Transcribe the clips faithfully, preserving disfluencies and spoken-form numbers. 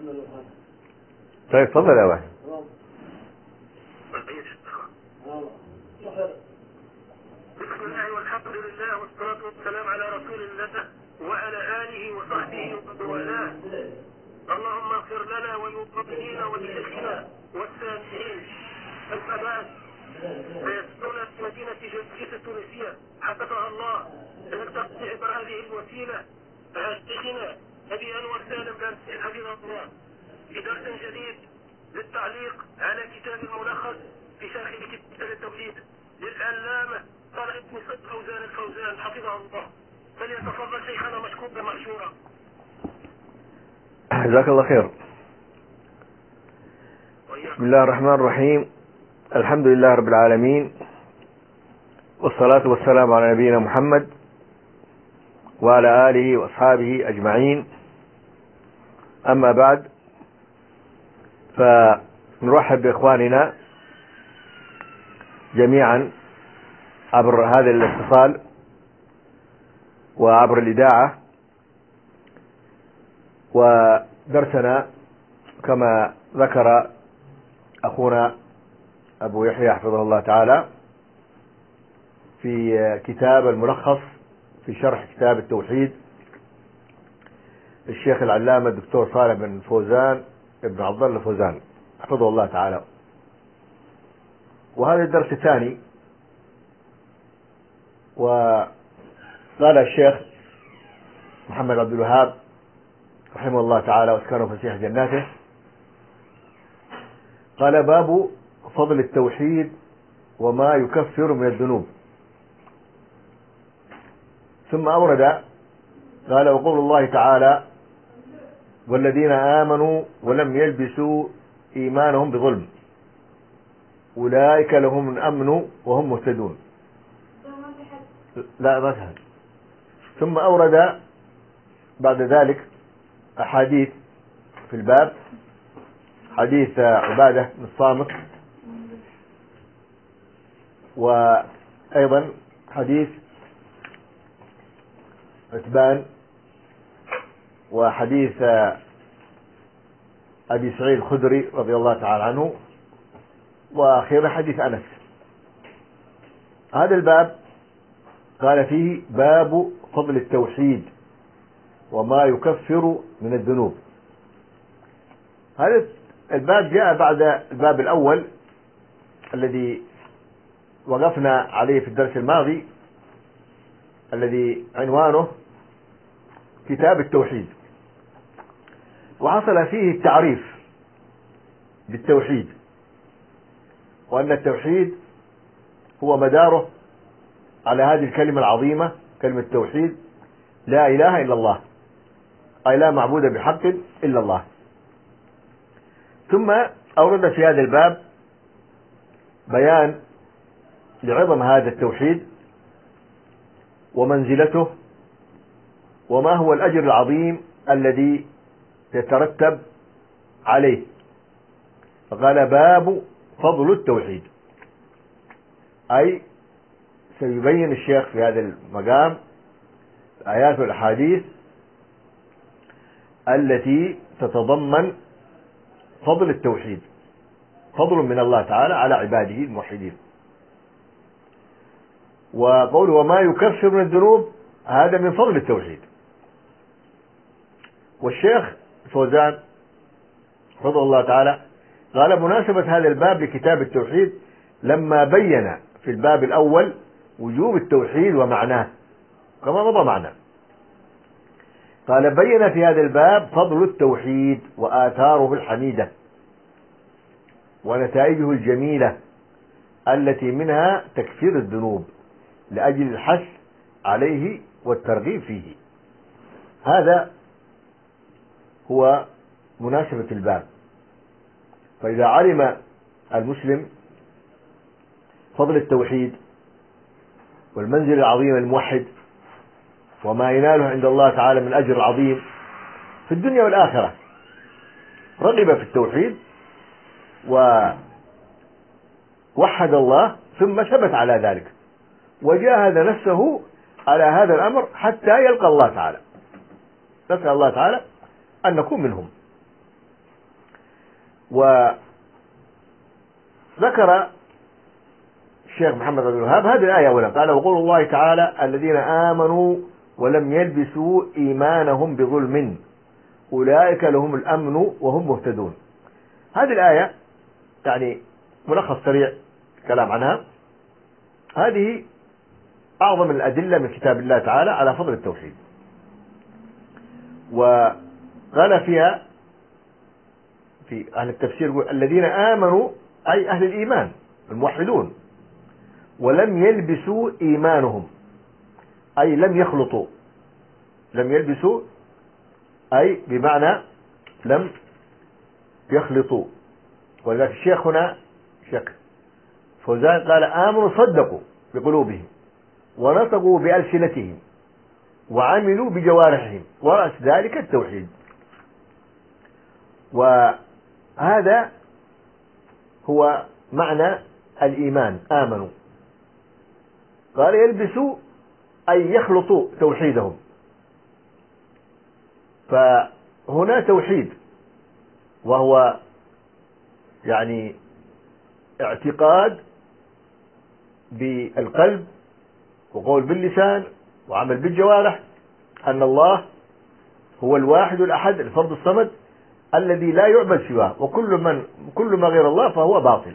طيب تفضل يا واحد. بسم الله والحمد لله والصلاة والسلام على رسول الله وعلى آله وصحبه ومن والاه. اللهم اغفر لنا وللمؤمنين ولشيخنا والسامعين. أما بعد، فيسرنا في مدينة جرجيس التونسية حفظها الله أن نلتقي عبر هذه الوسيلة مع شيخنا أبي أنور سالم بن حفظه الله في درس جديد للتعليق على كتاب الملخص في شرح كتاب التوحيد للعلامة صالح بن فوزان الفوزان حفظه الله. فليتفضل شيخنا مشكورا مأجورا. جزاك الله خير. بسم الله الرحمن الرحيم. الحمد لله رب العالمين، والصلاة والسلام على نبينا محمد وعلى آله وأصحابه أجمعين. أما بعد، فنرحب بإخواننا جميعا عبر هذا الاتصال وعبر الإذاعة. ودرسنا كما ذكر أخونا أبو يحيى حفظه الله تعالى في كتاب الملخص في شرح كتاب التوحيد الشيخ العلامة الدكتور صالح بن فوزان ابن عبد الله فوزان حفظه الله تعالى. وهذا الدرس الثاني. وقال الشيخ محمد عبد الوهاب رحمه الله تعالى واسكنه فسيح جناته، قال: باب فضل التوحيد وما يكفر من الذنوب. ثم أورد قال: وقول الله تعالى: والذين آمنوا ولم يلبسوا إيمانهم بظلم أولئك لهم الأمن وهم مهتدون. لا ما تهد. ثم أورد بعد ذلك أحاديث في الباب، حديث عبادة بن الصامت، وأيضا حديث عتبان، وحديث أبي سعيد الخدري رضي الله تعالى عنه، وأخيرا حديث أنس. هذا الباب قال فيه: باب فضل التوحيد وما يكفر من الذنوب. هذا الباب جاء بعد الباب الأول الذي وقفنا عليه في الدرس الماضي، الذي عنوانه كتاب التوحيد، وحصل فيه التعريف بالتوحيد، وأن التوحيد هو مداره على هذه الكلمة العظيمة، كلمة التوحيد: لا إله إلا الله، أي لا معبود بحق إلا الله. ثم أورد في هذا الباب بيان لعظم هذا التوحيد ومنزلته، وما هو الأجر العظيم الذي يترتب عليه. فقال: باب فضل التوحيد، أي سيبين الشيخ في هذا المقام الآيات والأحاديث التي تتضمن فضل التوحيد، فضل من الله تعالى على عباده الموحدين. وقوله وما يكفر من الذنوب، هذا من فضل التوحيد. والشيخ فوزان حفظه الله تعالى قال: مناسبة هذا الباب لكتاب التوحيد لما بين في الباب الأول وجوب التوحيد ومعناه كما مضى معنا. قال: بين في هذا الباب فضل التوحيد وآثاره الحميدة ونتائجه الجميلة التي منها تكفير الذنوب لأجل الحث عليه والترغيب فيه. هذا هو مناسبة الباب. فإذا علم المسلم فضل التوحيد والمنزل العظيم الموحد وما يناله عند الله تعالى من أجر عظيم في الدنيا والآخرة، رغب في التوحيد ووحد الله ثم ثبت على ذلك وجاهد نفسه على هذا الأمر حتى يلقى الله تعالى. نسأل الله تعالى أن نكون منهم. وذكر الشيخ محمد بن الوهاب هذه الآية أولا، قال وقول الله تعالى الذين آمنوا ولم يلبسوا إيمانهم بظلم أولئك لهم الأمن وهم مهتدون. هذه الآية يعني ملخص سريع كلام عنها، هذه أعظم الأدلة من كتاب الله تعالى على فضل التوحيد. وقال فيها في أهل التفسير يقول الذين آمنوا أي أهل الإيمان الموحدون، ولم يلبسوا إيمانهم أي لم يخلطوا، لم يلبسوا أي بمعنى لم يخلطوا. ولذلك الشيخ هنا شيخ فوزان قال آمنوا صدقوا بقلوبهم ونطقوا بألسنتهم وعملوا بجوارحهم ورأس ذلك التوحيد. وهذا هو معنى الإيمان آمنوا. قال يلبسوا أي يخلطوا توحيدهم، فهنا توحيد وهو يعني اعتقاد بالقلب وقول باللسان وعمل بالجوارح أن الله هو الواحد الأحد الفرد الصمد الذي لا يعبد سواه، وكل من كل ما غير الله فهو باطل.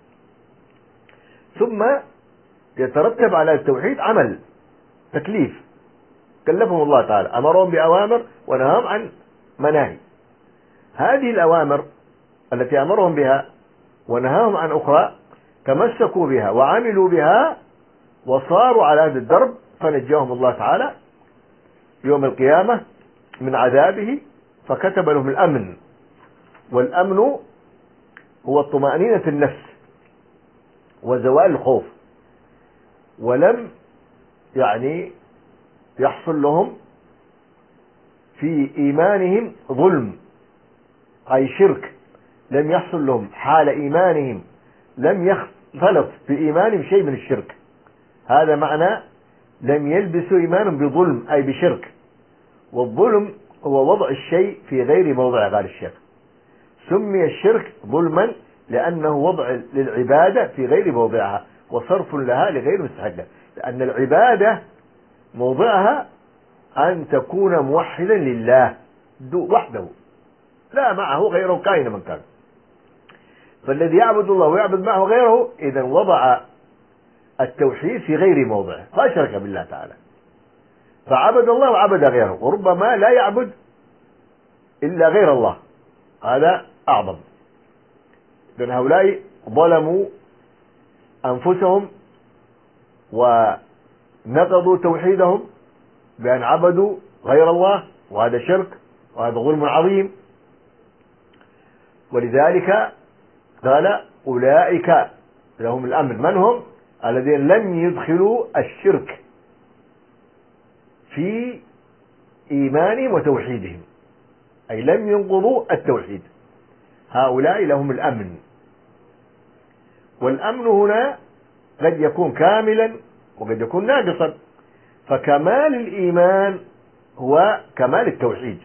ثم يترتب على التوحيد عمل تكليف كلفهم الله تعالى، أمرهم بأوامر ونهاهم عن مناهي. هذه الأوامر التي أمرهم بها ونهاهم عن أخرى تمسكوا بها وعملوا بها وصاروا على هذا الدرب، فنجاهم الله تعالى يوم القيامة من عذابه فكتب لهم الأمن. والأمن هو الطمأنينة النفس وزوال الخوف، ولم يعني يحصل لهم في إيمانهم ظلم أي شرك، لم يحصل لهم حال إيمانهم لم يختلط بإيمانهم شيء من الشرك. هذا معنى لم يلبسوا إيمانهم بظلم أي بشرك. والظلم هو وضع الشيء في غير موضعه، قال الشيخ سمي الشرك ظلما لأنه وضع للعبادة في غير موضعها وصرف لها لغير مستحقها، لأن العبادة موضعها أن تكون موحدا لله وحده لا معه غيره كائن من كان. فالذي يعبد الله ويعبد معه غيره إذا وضع التوحيد في غير موضعه فأشرك بالله تعالى، فعبد الله وعبد غيره، وربما لا يعبد إلا غير الله، هذا أعظم. لأن هؤلاء ظلموا أنفسهم ونقضوا توحيدهم بأن عبدوا غير الله، وهذا شرك وهذا ظلم عظيم. ولذلك قال أولئك لهم الأمن. من هم؟ الذين لم يدخلوا الشرك في إيمانهم وتوحيدهم، أي لم ينقضوا التوحيد، هؤلاء لهم الأمن. والأمن هنا قد يكون كاملا وقد يكون ناقصا، فكمال الإيمان هو كمال التوحيد،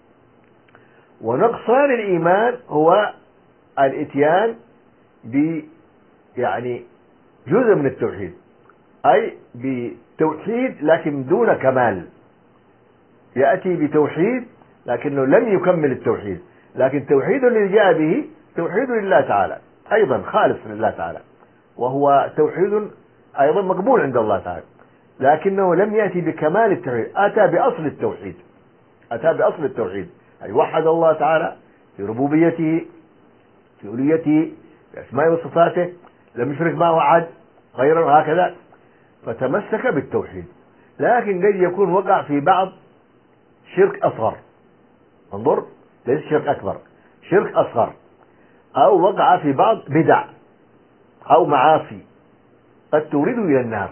ونقصان الإيمان هو الإتيان ب يعني جزء من التوحيد، أي بتوحيد لكن دون كمال، يأتي بتوحيد لكنه لم يكمل التوحيد، لكن التوحيد الذي جاء به توحيد لله تعالى أيضا خالص لله تعالى، وهو توحيد أيضا مقبول عند الله تعالى، لكنه لم يأتي بكمال التوحيد، أتى بأصل التوحيد، أتى بأصل التوحيد، أي وحد الله تعالى في ربوبيته في ألوهيته في أسمائه وصفاته، لم يشرك معه أحد غيره هكذا، فتمسك بالتوحيد. لكن قد يكون وقع في بعض شرك أصغر، انظر ليس شرك أكبر، شرك أصغر، أو وقع في بعض بدع أو معاصي قد تورده إلى النار،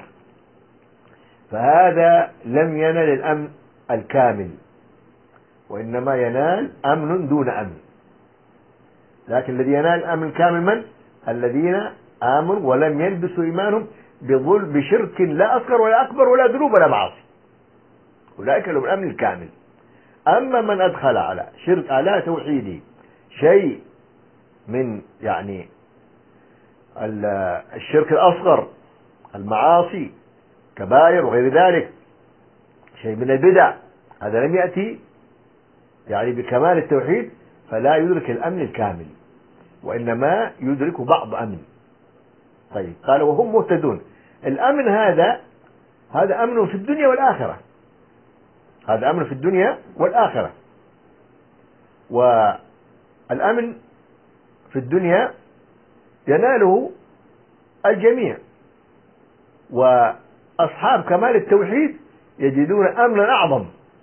فهذا لم ينل الأمن الكامل، وإنما ينال أمن دون أمن. لكن الذي ينال الأمن الكامل من؟ الذين آمنوا ولم يلبسوا إيمانهم بظلم بشرك لا أصغر ولا أكبر ولا ذنوب ولا معاصي، أولئك لهم الأمن الكامل. أما من أدخل على شرك على توحيده شيء من يعني الشرك الأصغر، المعاصي، كبائر وغير ذلك، شيء من البدع، هذا لم يأتي يعني بكمال التوحيد، فلا يدرك الأمن الكامل، وإنما يدرك بعض أمن. طيب قال وهم مهتدون. الأمن هذا هذا أمن في الدنيا والآخرة، هذا أمن في الدنيا والآخرة. والأمن في الدنيا يناله الجميع، وأصحاب كمال التوحيد يجدون أمنا أعظم،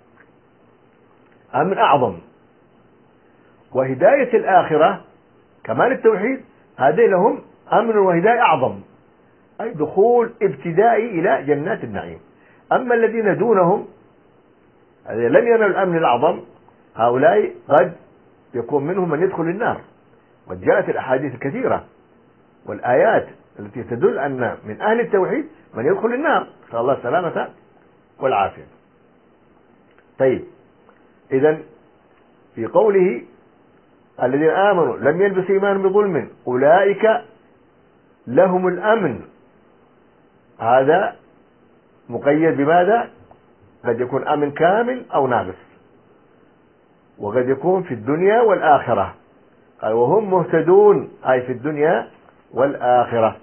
أمن أعظم. وهداية الآخرة كمال التوحيد هذين لهم أمن وهداية أعظم، أي دخول ابتدائي إلى جنات النعيم. أما الذين دونهم الذين لم ينالوا الأمن الأعظم، هؤلاء قد يكون منهم من يدخل النار، وقد جاءت الأحاديث الكثيرة والآيات التي تدل أن من أهل التوحيد من يدخل النار، نسأل الله السلامة والعافية. طيب إذن في قوله الذين آمنوا لم يلبسوا إيمانهم بظلم أولئك لهم الأمن، هذا مقيد بماذا؟ قد يكون أمن كامل أو ناقص، وقد يكون في الدنيا والآخرة. قال وهم مهتدون، أي في الدنيا والآخرة.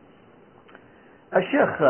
الشيخ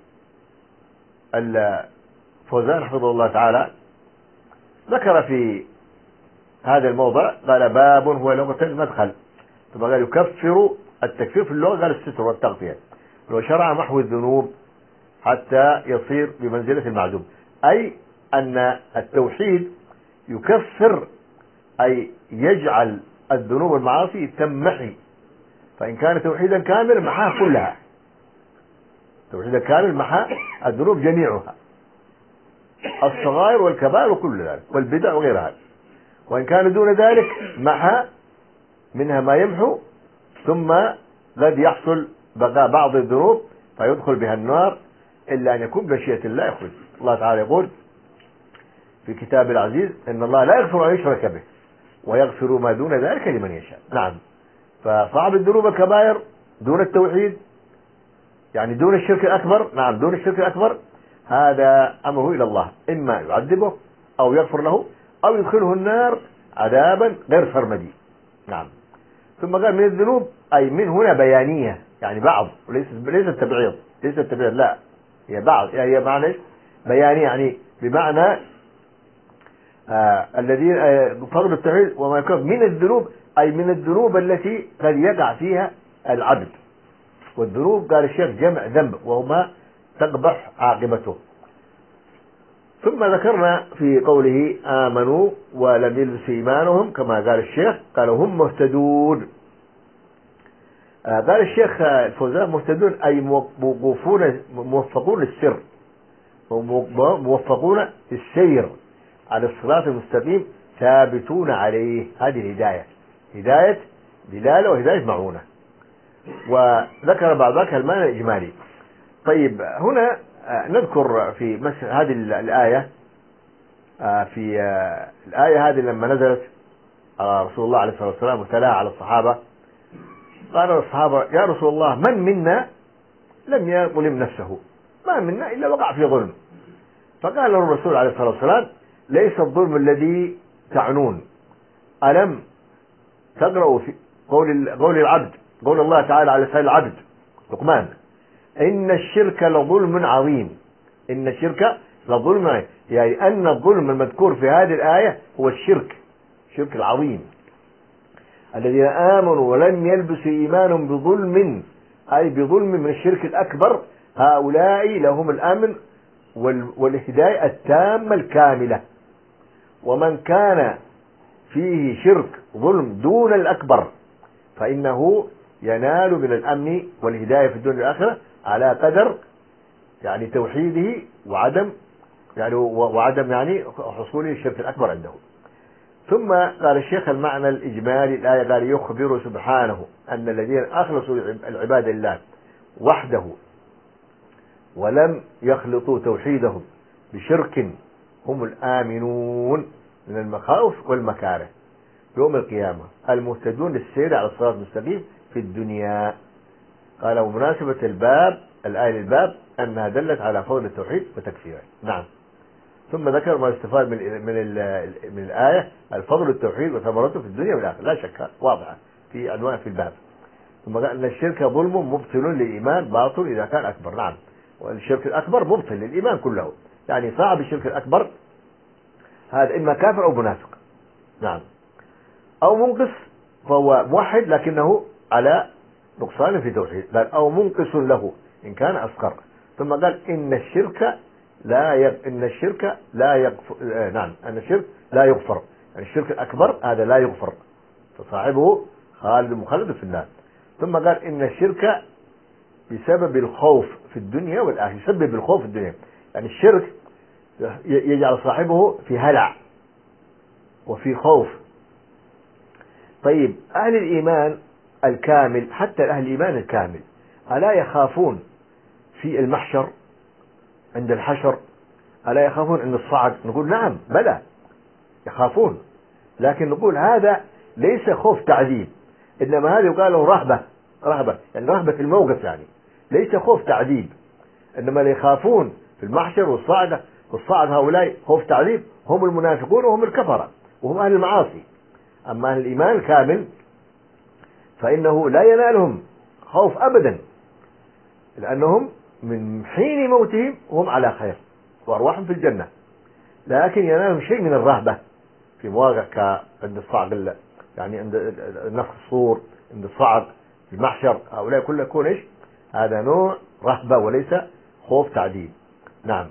الفوزان حفظه الله تعالى ذكر في هذا الموضع، قال باب هو لغة المدخل، ثم قال يكفر التكفير في اللغة، قال الستر والتغطية، لو شرع محو الذنوب حتى يصير بمنزلة المعدوم، أي أن التوحيد يكفر، أي يجعل الذنوب والمعاصي تمحي، فإن كان توحيدا كاملا محاها كلها، توحيدا كامل محا الذنوب جميعها، الصغائر والكبائر وكل ذلك والبدع وغيرها، وإن كان دون ذلك محا منها ما يمحو، ثم قد يحصل بقاء بعض الذنوب فيدخل بها النار، إلا أن يكون بمشيئة الله يخرج. الله تعالى يقول في كتاب العزيز إن الله لا يغفر أن يشرك به ويغفر ما دون ذلك لمن يشاء. نعم، فصعب الذنوب الكبائر دون التوحيد، يعني دون الشرك الأكبر، نعم دون الشرك الأكبر، هذا أمره إلى الله، إما يعذبه أو يغفر له أو يدخله النار عذابا غير سرمدي. نعم. ثم قال من الذنوب، أي من هنا بيانية، يعني بعض، وليس ليس التبعيض، ليس التبعيض، لا هي بعض، يعني هي معنى بيانية، يعني بمعنى آه الذين آه فضل التوحيد وما يكون من الذنوب، أي من الذنوب التي قد يقع فيها العبد. والذنوب قال الشيخ جمع ذنب، وهما تقبح عاقبته. ثم ذكرنا في قوله آمنوا ولم يلبسوا إيمانهم، كما قال الشيخ قال هم مهتدون. آه قال الشيخ الفوزان مهتدون أي موقوفون موفقون للسر، موفقون للسير على الصراط المستقيم، ثابتون عليه. هذه الهداية، هداية دلالة وهداية معونة. وذكر بعض ذلك المعنى الإجمالي. طيب هنا نذكر في هذه الآية، في الآية هذه لما نزلت رسول الله عليه الصلاة والسلام وتلاها على الصحابة، قال الصحابة يا رسول الله من منا لم يظلم نفسه، ما منا إلا وقع في ظلم. فقال الرسول عليه الصلاة والسلام ليس الظلم الذي تعنون، ألم تقرأوا في قول قول العبد، قول الله تعالى على لسان العبد لقمان إن الشرك لظلم عظيم، إن الشرك لظلم عظيم، يعني أن الظلم المذكور في هذه الآية هو الشرك، الشرك العظيم. الذين آمنوا ولم يلبسوا إيمانهم بظلم، أي بظلم من الشرك الأكبر، هؤلاء لهم الأمن والهداية التامة الكاملة. ومن كان فيه شرك ظلم دون الأكبر فإنه ينال من الأمن والهداية في الدنيا والآخرة على قدر يعني توحيده وعدم يعني وعدم يعني حصوله الشرك الأكبر عنده. ثم قال الشيخ المعنى الإجمالي الآية، قال يخبر سبحانه أن الذين أخلصوا العباد لله وحده ولم يخلطوا توحيدهم بشرك هم الآمنون من المخاوف والمكاره. يوم القيامة المهتدون للسير على الصراط المستقيم في الدنيا. قال ومناسبة الباب الآية للباب أنها دلت على فضل التوحيد وتكفيره. نعم. ثم ذكر ما يستفاد من من من الآية الفضل التوحيد وثمرته في الدنيا والآخرة، لا شك واضحة في عنوان في الباب. ثم قال أن الشرك ظلم مبطل للإيمان باطل إذا كان أكبر. نعم. والشرك الأكبر مبطل للإيمان كله، يعني صاحب الشرك الأكبر هذا إما كافر أو منافق. نعم. أو منقص فهو موحد لكنه على نقصان في توحيد، بل أو منقص له إن كان أصغر. ثم قال إن الشرك لا يغ... إن الشرك لا يغفر. آه نعم أن الشرك لا يغفر، يعني الشرك الأكبر هذا لا يغفر فصاحبه خالد مخلد في النار. ثم قال إن الشرك بسبب الخوف في الدنيا والآخرة، يسبب الخوف في الدنيا، يعني الشرك يجعل صاحبه في هلع وفي خوف. طيب أهل الإيمان الكامل، حتى أهل الإيمان الكامل ألا يخافون في المحشر عند الحشر؟ ألا يخافون عند الصعق؟ نقول نعم بلى يخافون، لكن نقول هذا ليس خوف تعذيب، إنما هذا يقال له رهبة، رهبة يعني رهبة الموقف، يعني ليس خوف تعذيب. إنما اللي يخافون في المحشر والصعد، والصعد هؤلاء خوف تعذيب هم المنافقون وهم الكفرة وهم أهل المعاصي. أما أهل الإيمان الكامل فإنه لا ينالهم خوف أبدا، لأنهم من حين موتهم هم على خير وأرواحهم في الجنة، لكن ينالهم شيء من الرهبة في مواقع عند الصعق، يعني عند نفخ الصور، عند الصعق في المحشر، هؤلاء كله يكون إيش؟ هذا نوع رهبة وليس خوف تعذيب. نعم.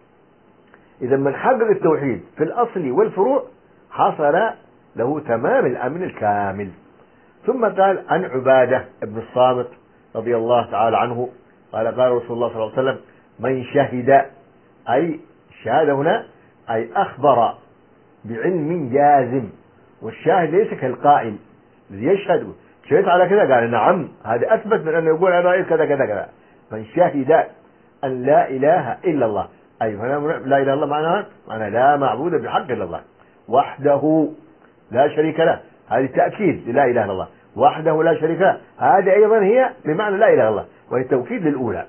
إذا من حقق التوحيد في الأصل والفروع حصل له تمام الأمن الكامل. ثم قال عن عبادة بن الصامت رضي الله تعالى عنه قال قال رسول الله صلى الله عليه وسلم من شهد، أي الشهادة هنا أي أخبر بعلم جازم، والشاهد ليس كالقائل الذي يشهد شهدت على كذا قال نعم، هذا أثبت من أنه يقول أنا رأيت كذا كذا كذا. من شهد أن لا إله إلا الله، أي هنا لا إله إلا الله معناها معنى لا معبود بحق إلا الله وحده لا شريك له، هذه تأكيد لا إله إلا الله وحده لا شريك له، هذه أيضا هي بمعنى لا إله إلا الله وهي توكيد للأولى.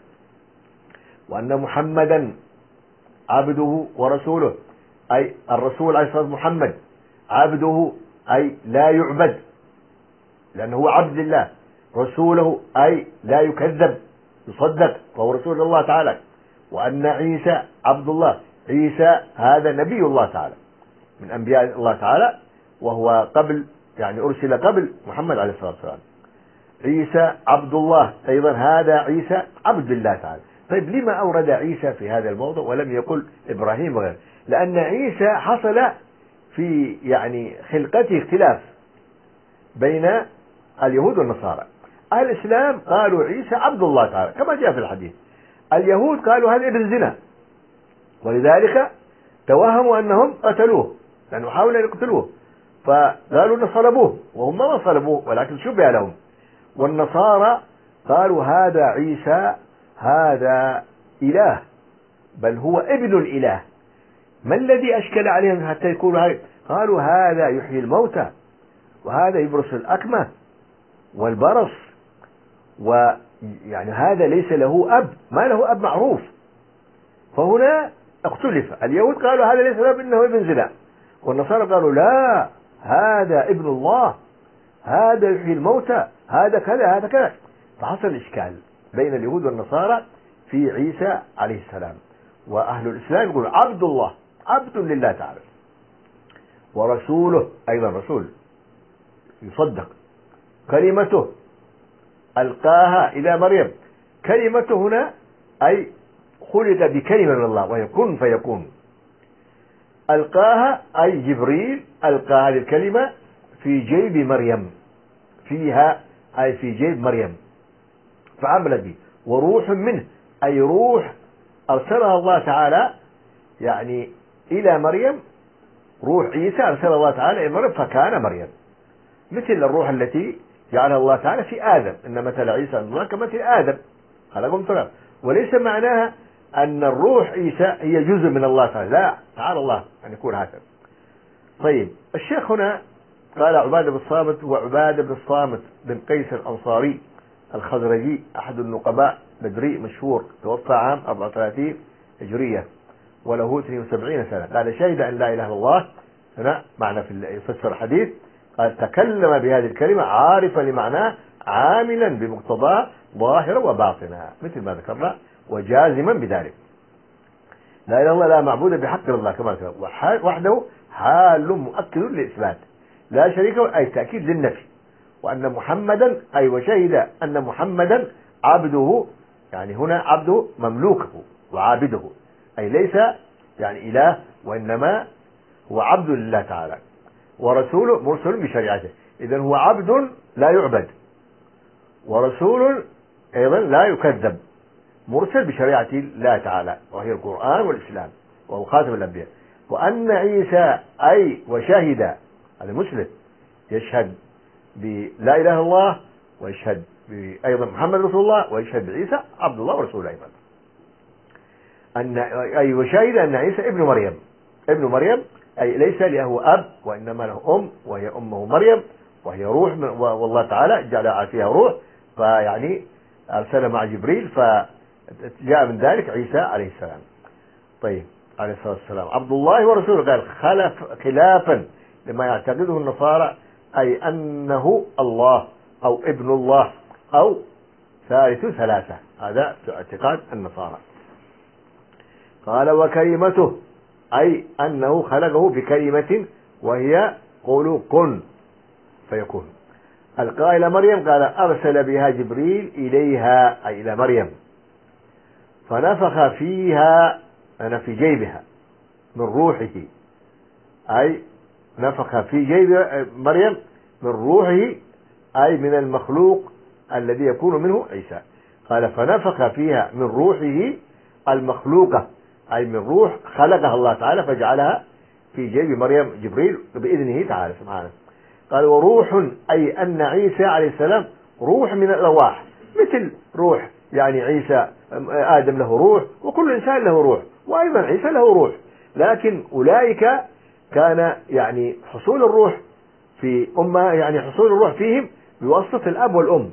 وأن محمدا عبده ورسوله، أي الرسول عليه الصلاة والسلام محمد عبده أي لا يعبد لأنه هو عبد الله، رسوله أي لا يكذب يصدق وهو رسول الله تعالى. وأن عيسى عبد الله، عيسى هذا نبي الله تعالى من أنبياء الله تعالى، وهو قبل يعني أرسل قبل محمد عليه الصلاة والسلام. عيسى عبد الله أيضا، هذا عيسى عبد الله تعالى. طيب لما أورد عيسى في هذا الموضوع ولم يقل إبراهيم وغيره؟ لأن عيسى حصل في يعني خلقته اختلاف بين اليهود والنصارى. أهل الإسلام قالوا عيسى عبد الله تعالى كما جاء في الحديث، اليهود قالوا هذا ابن زنا، ولذلك توهموا أنهم قتلوه لأنه حاولوا أن يقتلوه، فقالوا أن صلبوه وهم ما صلبوه ولكن شبه لهم. والنصارى قالوا هذا عيسى هذا إله بل هو ابن الإله. ما الذي أشكل عليهم حتى يقولوا هذا؟ قالوا هذا يحيي الموتى وهذا يبرص الأكمة والبرص، ويعني هذا ليس له أب، ما له أب معروف. فهنا اختلف، اليهود قالوا هذا ليس له أب إنه ابن زنا، والنصارى قالوا لا هذا ابن الله هذا يحيي الموتى هذا كذا هذا كذا. فحصل إشكال بين اليهود والنصارى في عيسى عليه السلام. وأهل الإسلام يقول عبد الله عبد لله تعالى، ورسوله أيضا رسول يصدق، كلمته ألقاها إلى مريم، كلمته هنا أي خلق بكلمة من الله وهي كن فيكون، ألقاها أي جبريل ألقى هذه الكلمة في جيب مريم، فيها أي في جيب مريم فعملت به، وروح منه أي روح أرسلها الله تعالى يعني إلى مريم، روح عيسى أرسلها الله تعالى إلى مريم فكان مريم، مثل الروح التي جعلها الله تعالى في آدم، إن مثل عيسى عند الله كمثل آدم خلقهم تراب. وليس معناها أن الروح عيسى هي جزء من الله تعالى، لا تعالى الله أن يكون هكذا. طيب الشيخ هنا قال عبادة بن الصامت وعبادة بن الصامت بن قيس الأنصاري الخزرجي أحد النقباء بدري مشهور، توفى عام أربعة وثلاثين هجرية وله اثنين وسبعين سنة. قال شهد أن لا إله إلا الله، هنا معنى في يفسر الحديث، قال تكلم بهذه الكلمة عارفا لمعناه عاملا بمقتضاه ظاهرا وباطنا، مثل ما ذكرنا، وجازما بذلك. لا إله إلا الله لا معبود بحق إلا الله كما ذكر، وحده حال مؤكد للإثبات، لا شريك له أي تأكيد للنفي، وأن محمدا أي وشهد أن محمدا عبده، يعني هنا عبده مملوكه وعابده، أي ليس يعني إله وإنما هو عبد لله تعالى، ورسوله مرسل بشريعته. إذن هو عبد لا يعبد، ورسول أيضا لا يكذب، مرسل بشريعة الله تعالى وهي القرآن والإسلام، وهو خاتم الأنبياء. وأن عيسى أي وشهد، هذا مسلم يشهد بلا إله إلا الله، ويشهد أيضا محمد رسول الله، ويشهد بعيسى عبد الله ورسوله أيضا. أن أي وشهد أن عيسى ابن مريم، ابن مريم أي ليس له أب وإنما له أم، وهي أمه مريم، وهي روح من والله تعالى جعل فيها روح، فيعني أرسل مع جبريل فجاء من ذلك عيسى عليه السلام. طيب عليه الصلاة والسلام عبد الله ورسوله، قال خلف خلافا لما يعتقده النصارى، أي أنه الله أو ابن الله أو ثالث ثلاثة، هذا اعتقاد النصارى. قال وكلمته أي أنه خلقه بكلمة وهي قولوا كن فيكون. القائل مريم قال أرسل بها جبريل إليها أي إلى مريم، فنفخ فيها أنا في جيبها من روحه، أي نفخ في جيب مريم من روحه أي من المخلوق الذي يكون منه عيسى. قال فنفخ فيها من روحه المخلوقة، أي من روح خلقها الله تعالى فجعلها في جيب مريم جبريل بإذنه تعالى سبحانه. قال وروح أي أن عيسى عليه السلام روح من الأرواح، مثل روح يعني عيسى آدم له روح، وكل إنسان له روح، وأيضا عيسى له روح، لكن أولئك كان يعني حصول الروح في أمة، يعني حصول الروح فيهم بواسطة الأب والأم،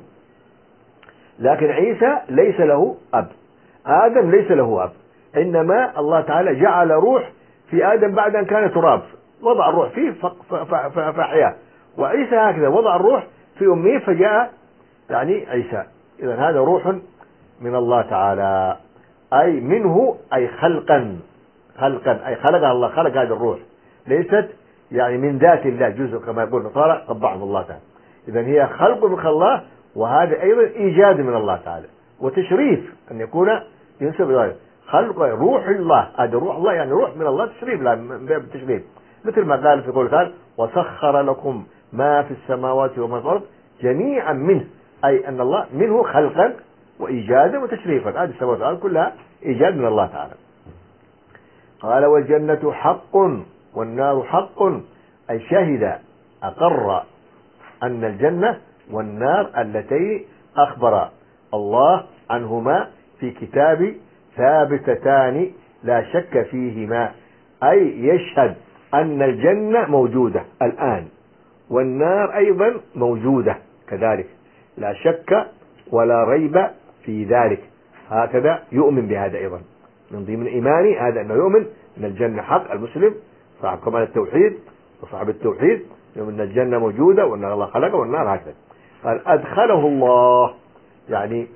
لكن عيسى ليس له أب، آدم ليس له أب، إنما الله تعالى جعل روح في آدم بعد أن كان تراب، وضع الروح فيه فأحياه، وعيسى هكذا وضع الروح في أمه فجاء يعني عيسى. إذن هذا روح من الله تعالى، أي منه أي خلقا، خلقا أي خلقها الله، خلق هذه الروح، ليست يعني من ذات الله جزء كما يقول النصارى قبعهم الله تعالى. إذن هي خلق من الله، وهذا أيضا إيجاد من الله تعالى وتشريف أن يكون ينسب ذلك خلق روح الله، هذا روح الله يعني روح من الله، تشريف لا من باب التشريف، مثل ما قال في قوله تعالى وسخر لكم ما في السماوات وما في الأرض جميعا منه، أي أن الله منه خلقا وإيجادا وتشريفا، هذه السماوات والأرض كلها إيجاد من الله تعالى. قال والجنة حق والنار حق، أي شهد أقر أن الجنة والنار اللتين أخبر الله عنهما في كتاب ثابتتان لا شك فيهما، أي يشهد أن الجنة موجودة الآن، والنار أيضا موجودة كذلك، لا شك ولا ريب في ذلك، هكذا يؤمن بهذا أيضا من ضمن إيماني هذا أنه يؤمن أن الجنة حق. المسلم صاحب كمال التوحيد وصاحب التوحيد يؤمن أن الجنة موجودة وأن الله خلقها والنار هكذا. قال أدخله الله، يعني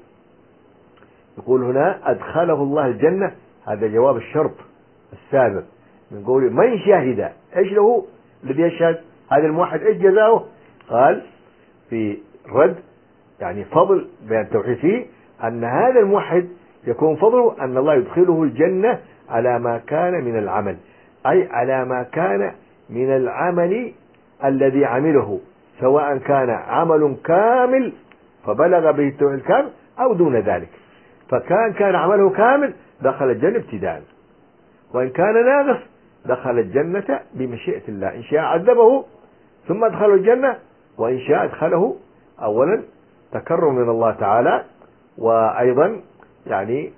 يقول هنا أدخله الله الجنة، هذا جواب الشرط السابق من قول من شهد، إيش له الذي يشهد هذا الموحد، إيش جزاؤه؟ قال في رد يعني فضل بين التوحيد فيه أن هذا الموحد يكون فضله أن الله يدخله الجنة على ما كان من العمل، أي على ما كان من العمل الذي عمله، سواء كان عمل كامل فبلغ به التوحيد الكامل أو دون ذلك، فكان كان عمله كامل دخل الجنة ابتداء، وإن كان ناقص دخل الجنة بمشيئة الله، إن شاء عذبه ثم أدخله الجنة، وإن شاء أدخله أولا تكرم من الله تعالى، وأيضا يعني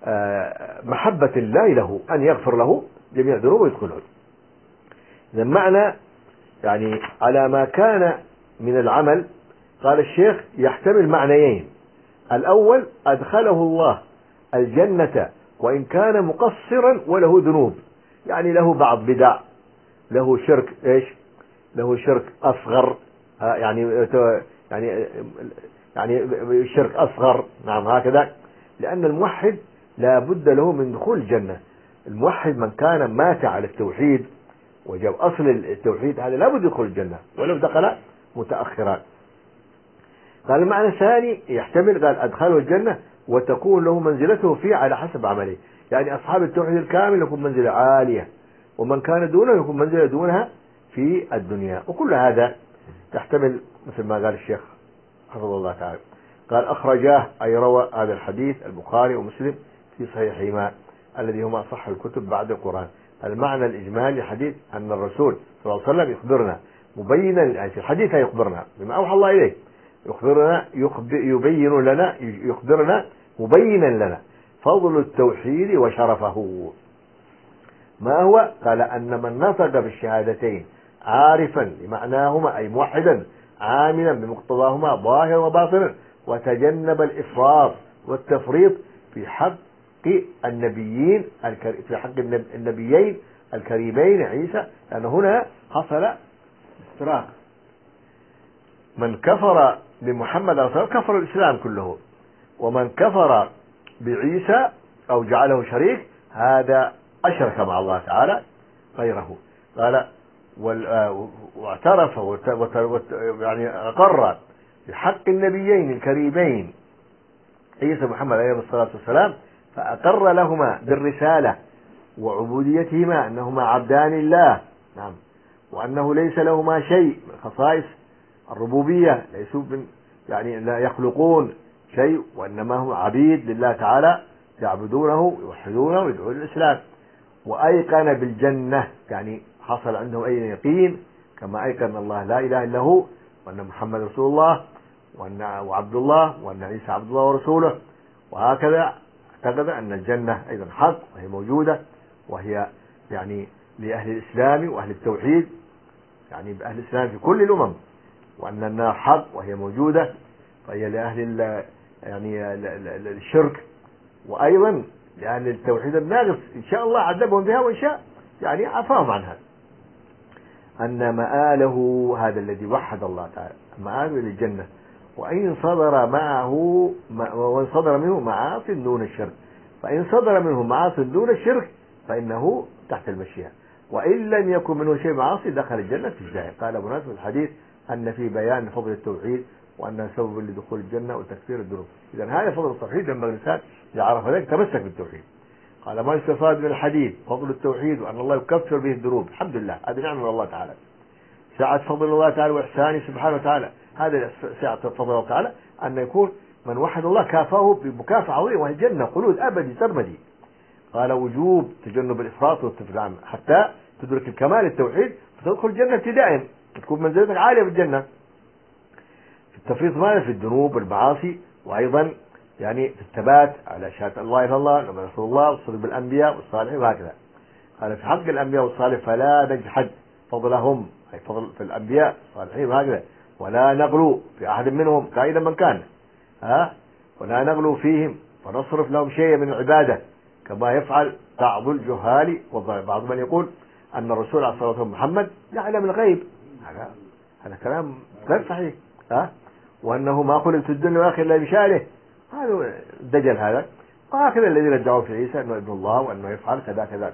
محبة الله له أن يغفر له جميع ذنوبه ويدخله. إذا معنى يعني على ما كان من العمل. قال الشيخ يحتمل معنيين: الأول أدخله الله الجنة وإن كان مقصرا وله ذنوب، يعني له بعض بدع، له شرك إيش له شرك أصغر، يعني يعني يعني شرك أصغر، نعم هكذا. لأن الموحد لا بد له من دخول الجنة. الموحد من كان مات على التوحيد وجب أصل التوحيد هذا لا بد يدخل الجنة ولو دخل متأخرا. قال المعنى الثاني يحتمل، قال أدخله الجنة وتكون له منزلته فيه على حسب عمله، يعني أصحاب التوحيد الكامل يكون منزلة عالية، ومن كان دونه يكون منزلة دونها في الدنيا. وكل هذا تحتمل مثل ما قال الشيخ حفظه الله تعالى. قال أخرجاه أي روى هذا الحديث البخاري ومسلم في صحيحهما الذي هما أصح الكتب بعد القرآن. المعنى الإجمالي الحديث أن الرسول صلى الله عليه وسلم يخبرنا مبينا، يعني في الحديث يخبرنا بما أوحى الله إليه، يخبرنا يبين لنا يخبرنا مبينا لنا فضل التوحيد وشرفه. ما هو؟ قال أن من نطق بالشهادتين عارفا لمعناهما أي موحدا عاملا بمقتضاهما ظاهرا وباطنا، وتجنب الإفراط والتفريط في حق النبيين في حق النبيين الكريمين عيسى، لأن هنا حصل افتراق. من كفر بمحمد صلى الله عليه وسلم كفر الإسلام كله، ومن كفر بعيسى أو جعله شريك هذا أشرك مع الله تعالى غيره. قال واعترف يعني أقر بحق النبيين الكريمين عيسى محمد عليه الصلاة والسلام، فأقر لهما بالرسالة وعبوديتهما أنهما عبدان الله، نعم، وأنه ليس لهما شيء من خصائص الربوبية، ليسوا يعني لا يخلقون شيء، وإنما هم عبيد لله تعالى يعبدونه ويوحدونه ويدعون الإسلام. وأيقن بالجنة، يعني حصل عندهم أي يقين كما أيقن الله لا إله إلا هو، وأن محمد رسول الله، وأن وعبد الله، وأن عيسى عبد الله ورسوله. وهكذا اعتقد أن الجنة أيضا حق وهي موجودة، وهي يعني لأهل الإسلام وأهل التوحيد، يعني بأهل الإسلام في كل الأمم، وأن النار حق وهي موجودة فهي لأهل يعني الشرك، وأيضا لأهل التوحيد الناقص إن شاء الله عذبهم بها وإن شاء يعني عفاهم عنها. أن مآله هذا الذي وحد الله تعالى مآله للجنة، وإن صدر معه وإن صدر منه معاصي دون الشرك، فإن صدر منه معاصي دون الشرك فإنه تحت المشيئة، وإن لم يكن منه شيء معاصي دخل الجنة في الجاهل. قال أبو ناصر الحديث أن في بيان فضل التوحيد وأنه سبب لدخول الجنة وتكفير الذنوب. إذا هذا فضل التوحيد لما الإنسان إذا عرف ذلك تمسك بالتوحيد. قال ما يستفاد من الحديث فضل التوحيد وأن الله يكفر به الذنوب، الحمد لله هذه نعمة من الله تعالى، سعة فضل الله تعالى وإحسانه سبحانه وتعالى. هذا سعة فضل الله تعالى أن يكون من وحد الله كافاه بمكافأة عظيمة وهي الجنة خلود أبدي سرمدي. قال وجوب تجنب الإفراط والتفريط حتى تدرك الكمال التوحيد فتدخل الجنة ابتداء، تكون منزلتك عالية بالجنة. في التفريط ماذا؟ في الذنوب والمعاصي، وأيضا يعني في الثبات على شهادة الله إلا الله ومن رسول الله والصدق بالأنبياء والصالحين وهكذا. قال في حق الأنبياء والصالحين فلا نجحد فضلهم، أي فضل في الأنبياء والصالحين وهكذا، ولا نغلو في أحد منهم كائنا من كان، ها ولا نغلو فيهم ونصرف لهم شيئا من العبادة كما يفعل بعض الجهال والظالمين. بعض من يقول أن الرسول عليه الصلاة والسلام محمد يعلم الغيب، هذا هذا كلام غير صحيح، ها وأنه ما خلق في الدنيا والآخرة إلا بشأنه، هذا الدجل هذا. وهكذا الذين ادعوا في عيسى أنه ابن الله وأنه يفعل كذا كذا.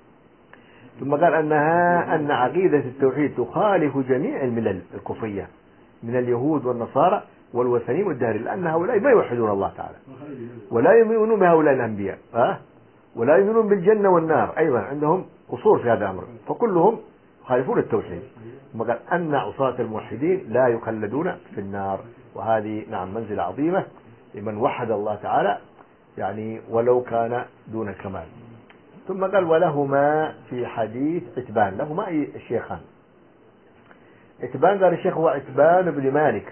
ثم قال أنها أن عقيدة التوحيد تخالف جميع الملل الكفرية من اليهود والنصارى والوثنيين والدهريين، لأن هؤلاء ما يوحدون الله تعالى ولا يؤمنون بهؤلاء الأنبياء، أه؟ ولا يؤمنون بالجنة والنار، أيضا عندهم قصور في هذا الأمر، فكلهم يخالفون التوحيد. ثم قال أن عصاة الموحدين لا يخلدون في النار، وهذه نعم منزلة عظيمة لمن وحد الله تعالى يعني ولو كان دون الكمال. ثم قال ولهما في حديث عتبان، لهما أي الشيخان. عتبان قال الشيخ هو عتبان بن مالك،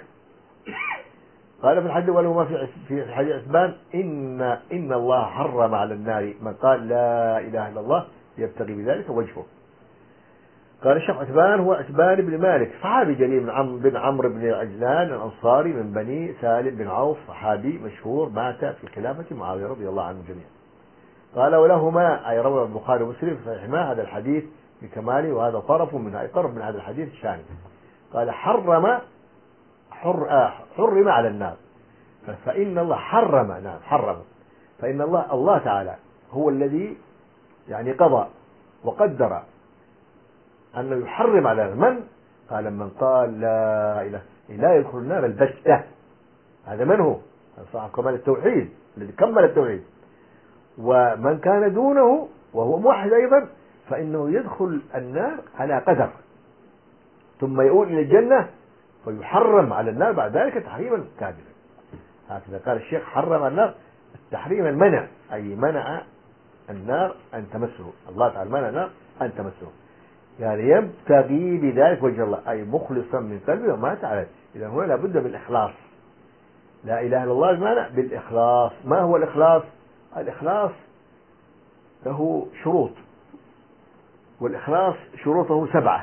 قال في الحديث ولهما في في حديث عتبان إن إن الله حرم على النار من قال لا إله إلا الله يبتغي بذلك وجهه. قال الشيخ عتبان هو عتبان بن مالك صحابي جليل من عم بن عمرو بن عجلان الأنصاري من بني سالم بن عوف صحابي مشهور مات في خلافة معاوية رضي الله عنهم جميعا. قال ولهما أي روى البخاري ومسلم في صحيحهما هذا الحديث بكماله وهذا طرف من أي طرف من هذا الحديث الشامل. قال حرم حر آه حرم على النار فإن الله حرم نعم حرم فإن الله الله تعالى هو الذي يعني قضى وقدر أنه يحرم على من؟ قال من قال لا إله لا يدخل النار البتة. هذا من هو؟ صاحب كمال التوحيد الذي كمل التوحيد. ومن كان دونه وهو موحد أيضا فإنه يدخل النار على قدر ثم يؤول إلى الجنة فيحرم على النار بعد ذلك تحريما كاملا. هكذا قال الشيخ حرم على النار التحريم المنع أي منع النار أن تمسه. الله تعالى منع النار أن تمسه يعني يبتغي بذلك وجه الله أي مخلصا من قلبه ومات عليه. إذا هنا لابد من الإخلاص. لا إله إلا الله بمعنى بالإخلاص. ما هو الإخلاص؟ الإخلاص له شروط والإخلاص شروطه سبعة.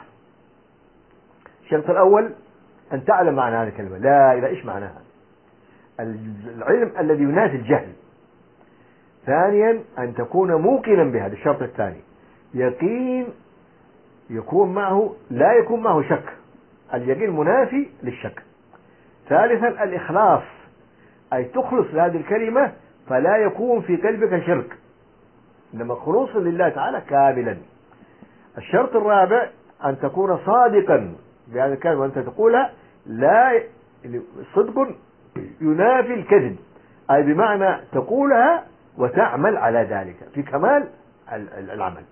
الشرط الأول أن تعلم معنى هذه الكلمة لا إله إيش معناها العلم الذي ينافي الجهل. ثانيا أن تكون موقنا بها الشرط الثاني يقين يكون معه لا يكون معه شك اليقين منافي للشك. ثالثا الإخلاص أي تخلص لهذه الكلمة فلا يكون في قلبك شرك إنما خلوصا لله تعالى كاملا. الشرط الرابع أن تكون صادقا بهذه الكلمة وأنت تقولها لا صدق ينافي الكذب أي بمعنى تقولها وتعمل على ذلك في كمال العمل.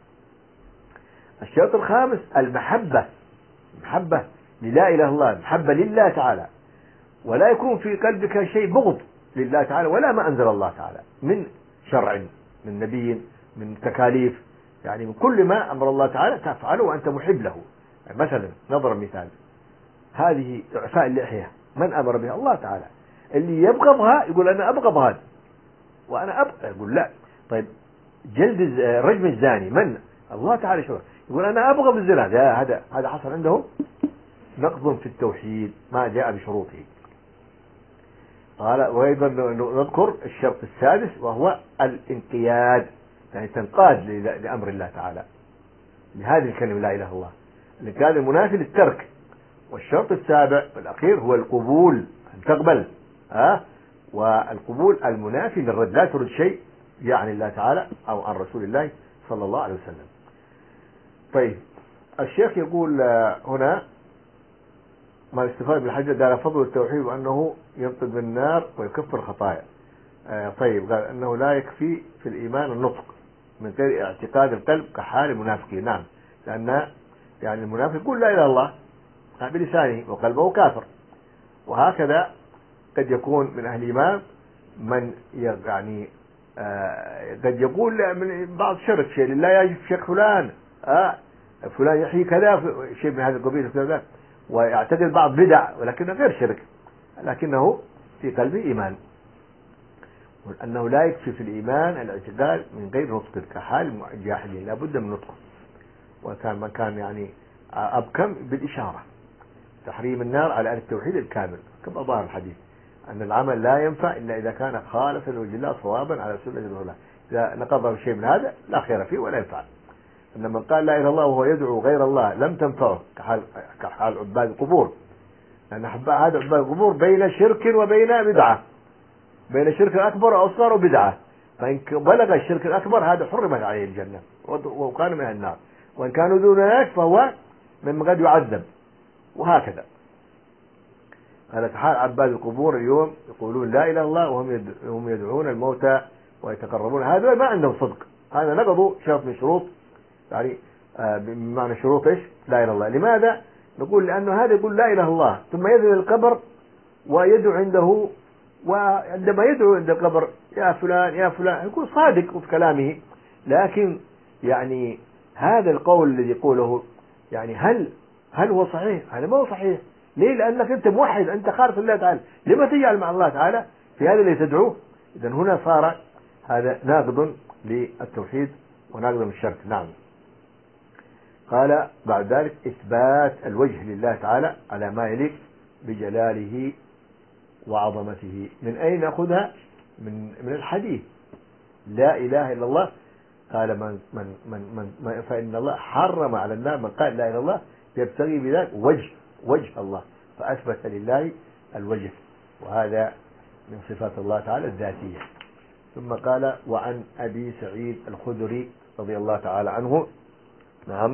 الشرط الخامس المحبة محبة للا إله إلا الله محبة لله تعالى ولا يكون في قلبك شيء بغض لله تعالى ولا ما أنزل الله تعالى من شرع من نبي من تكاليف يعني من كل ما أمر الله تعالى تفعله وأنت محب له. يعني مثلا نضرب مثال هذه إعفاء اللحية من أمر بها؟ الله تعالى. اللي يبغضها يقول أنا أبغض هذا وأنا أبغض يقول لا. طيب جلد رجم الزاني من؟ الله تعالى شو يقول أنا أبغض الزنا هذا هذا حصل عنده نقض في التوحيد ما جاء بشروطه. قال وأيضا نذكر الشرط السادس وهو الانقياد يعني تنقاد لأمر الله تعالى لهذه الكلمة لا إله إلا الله الانقياد المنافي للترك. والشرط السابع والأخير هو القبول أن تقبل ها أه؟ والقبول المنافي للرد لا ترد شيء يعني الله تعالى أو عن رسول الله صلى الله عليه وسلم. طيب الشيخ يقول هنا ما استفاد من الحديث قال فضل التوحيد وأنه ينقذ من النار ويكفر الخطايا. آه طيب قال أنه لا يكفي في الإيمان النطق من غير اعتقاد القلب كحال المنافقين. نعم لأن يعني المنافق يقول لا إله إلا الله بلسانه وقلبه كافر. وهكذا قد يكون من أهل الإيمان من يعني آه قد يقول من بعض شرك شيء لله يجب شك فلان آه فلان يحيي كذا شيء من هذا القبيل كذا ويعتقد بعض بدع ولكنه غير شرك لكنه في قلبه إيمان. أنه لا يكفي في الإيمان الاعتقاد من غير نطق كحال الجاحدين لابد من نطق. وكان من كان يعني أبكم بالإشارة تحريم النار على أهل التوحيد الكامل كما ظهر الحديث أن العمل لا ينفع إلا إذا كان خالصا لوجه الله صوابا على سنة رسول الله. إذا نقضه شيء من هذا لا خير فيه ولا ينفع. أن من قال لا إله إلا الله وهو يدعو غير الله لم تنفعه كحال كحال عباد القبور لأن هذا عباد القبور بين شرك وبين بدعة بين شرك أكبر وأصغر وبدعة فإن بلغ الشرك الأكبر هذا حرمت عليه الجنة وكان من النار وإن كانوا دون ذلك فهو من قد يعذب. وهكذا هذا كحال عباد القبور اليوم يقولون لا إله إلا الله وهم يدعون الموتى ويتقربون هذا ما عندهم صدق. هذا نقضوا شرط من شروط يعني آه بمعنى شروط ايش؟ لا اله الا الله. لماذا؟ نقول لانه هذا يقول لا اله الا الله ثم يذهب القبر ويدعو عنده وعندما يدعو عند القبر يا فلان يا فلان يكون صادق في كلامه لكن يعني هذا القول الذي يقوله يعني هل هل هو صحيح؟ هذا ما هو صحيح. ليه؟ لانك انت موحد انت خالص لله تعالى لما تجعل مع الله تعالى في هذا اللي تدعوه؟ اذا هنا صار هذا ناقض للتوحيد وناقض من الشرك. نعم. قال بعد ذلك إثبات الوجه لله تعالى على ما يليق بجلاله وعظمته. من أين نأخذها؟ من من الحديث لا إله إلا الله. قال من من من, من فإن الله حرم على النار من قال لا إله إلا الله يبتغي بذلك وجه وجه الله، فأثبت لله الوجه، وهذا من صفات الله تعالى الذاتية. ثم قال وعن أبي سعيد الخدري رضي الله تعالى عنه، نعم،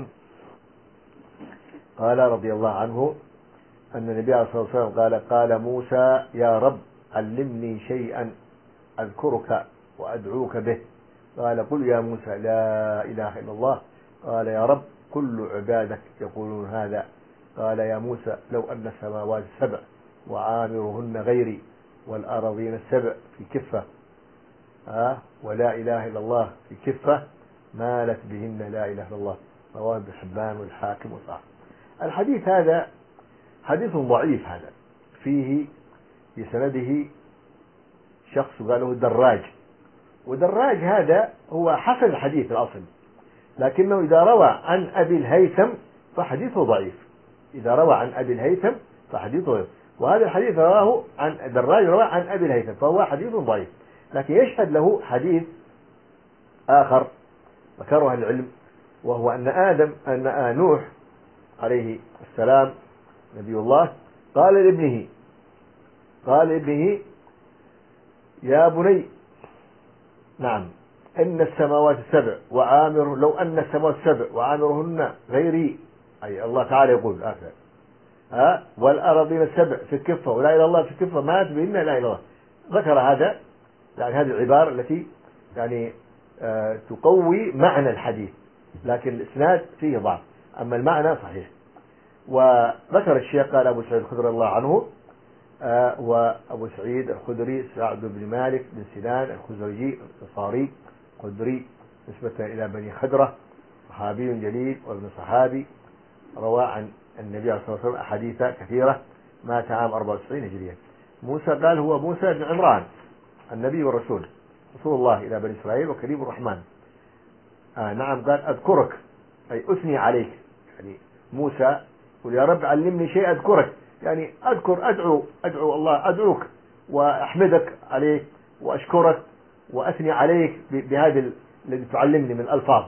قال رضي الله عنه أن النبي صلى الله عليه وسلم قال قال موسى يا رب علمني شيئا أذكرك وأدعوك به. قال قل يا موسى لا إله إلا الله. قال يا رب كل عبادك يقولون هذا. قال يا موسى لو أن السماوات السبع وعامرهن غيري والأراضين السبع في كفة ها ولا إله إلا الله في كفة مالت بهن لا إله إلا الله. رواه ابن حبان والحاكم وصححه. الحديث هذا حديث ضعيف، هذا فيه في سنده شخص قاله دراج، ودراج هذا هو حسن الحديث الأصل، لكنه إذا روى عن أبي الهيثم فحديثه ضعيف. إذا روى عن أبي الهيثم فحديثه ضعيف، وهذا الحديث رواه عن دراج رواه عن أبي الهيثم فهو حديث ضعيف. لكن يشهد له حديث آخر ذكره العلم، وهو أن آدم أن نوح عليه السلام نبي الله قال لابنه قال لابنه يا بني نعم إن السماوات السبع وعامر لو أن السماوات السبع وعامرهن غيري، أي الله تعالى يقول آخر ها والأراضين السبع في الكفة ولا إله إلا الله في الكفة مات بهن لا إله إلا الله. ذكر هذا يعني هذه العبارة التي يعني آه تقوي معنى الحديث، لكن الإسناد فيه ضعف، أما المعنى صحيح. وذكر الشيخ قال أبو سعيد الخدري الله عنه آه وأبو سعيد الخدري سعد بن مالك بن سنان الخزرجي الأنصاري خدري نسبة إلى بني خدرة، صحابي جليل وابن صحابي، روى عن النبي صلى الله عليه وسلم أحاديث كثيرة، مات عام أربعة وتسعين هجريا. موسى قال هو موسى بن عمران النبي والرسول رسول الله إلى بني إسرائيل وكريم الرحمن. آه نعم قال أذكرك أي أثني عليك، يعني موسى قل يا رب علمني شيء أذكرك، يعني أذكر أدعو أدعو الله أدعوك وأحمدك عليه وأشكرك وأثني عليك بهذا الذي تعلمني من الألفاظ.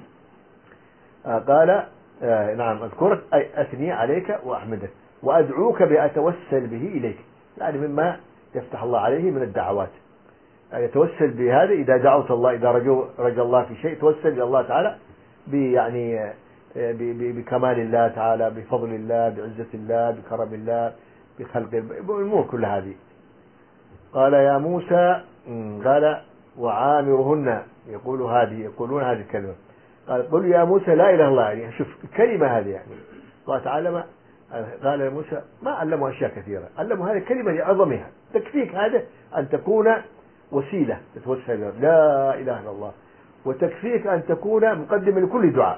آه قال آه نعم أذكرك أي أثني عليك وأحمدك وأدعوك بأتوسل به إليك، يعني مما يفتح الله عليه من الدعوات، يعني يتوسل بهذا إذا دعوت الله إذا رجو رجى الله في شيء توسل إلى الله تعالى يعني بكمال الله تعالى بفضل الله بعزة الله بكرم الله بخلق الأمور كل هذه. قال يا موسى قال وعامرهن يقول هذه يقولون هذه الكلمة. قال قل يا موسى لا إله إلا الله، يعني شوف الكلمة هذه يعني الله تعالى ما قال يا موسى ما علمه أشياء كثيرة، علمه هذه الكلمة لعظمها، تكفيك هذا أن تكون وسيلة تتوسل لا إله إلا الله، وتكفيك أن تكون مقدمة لكل دعاء.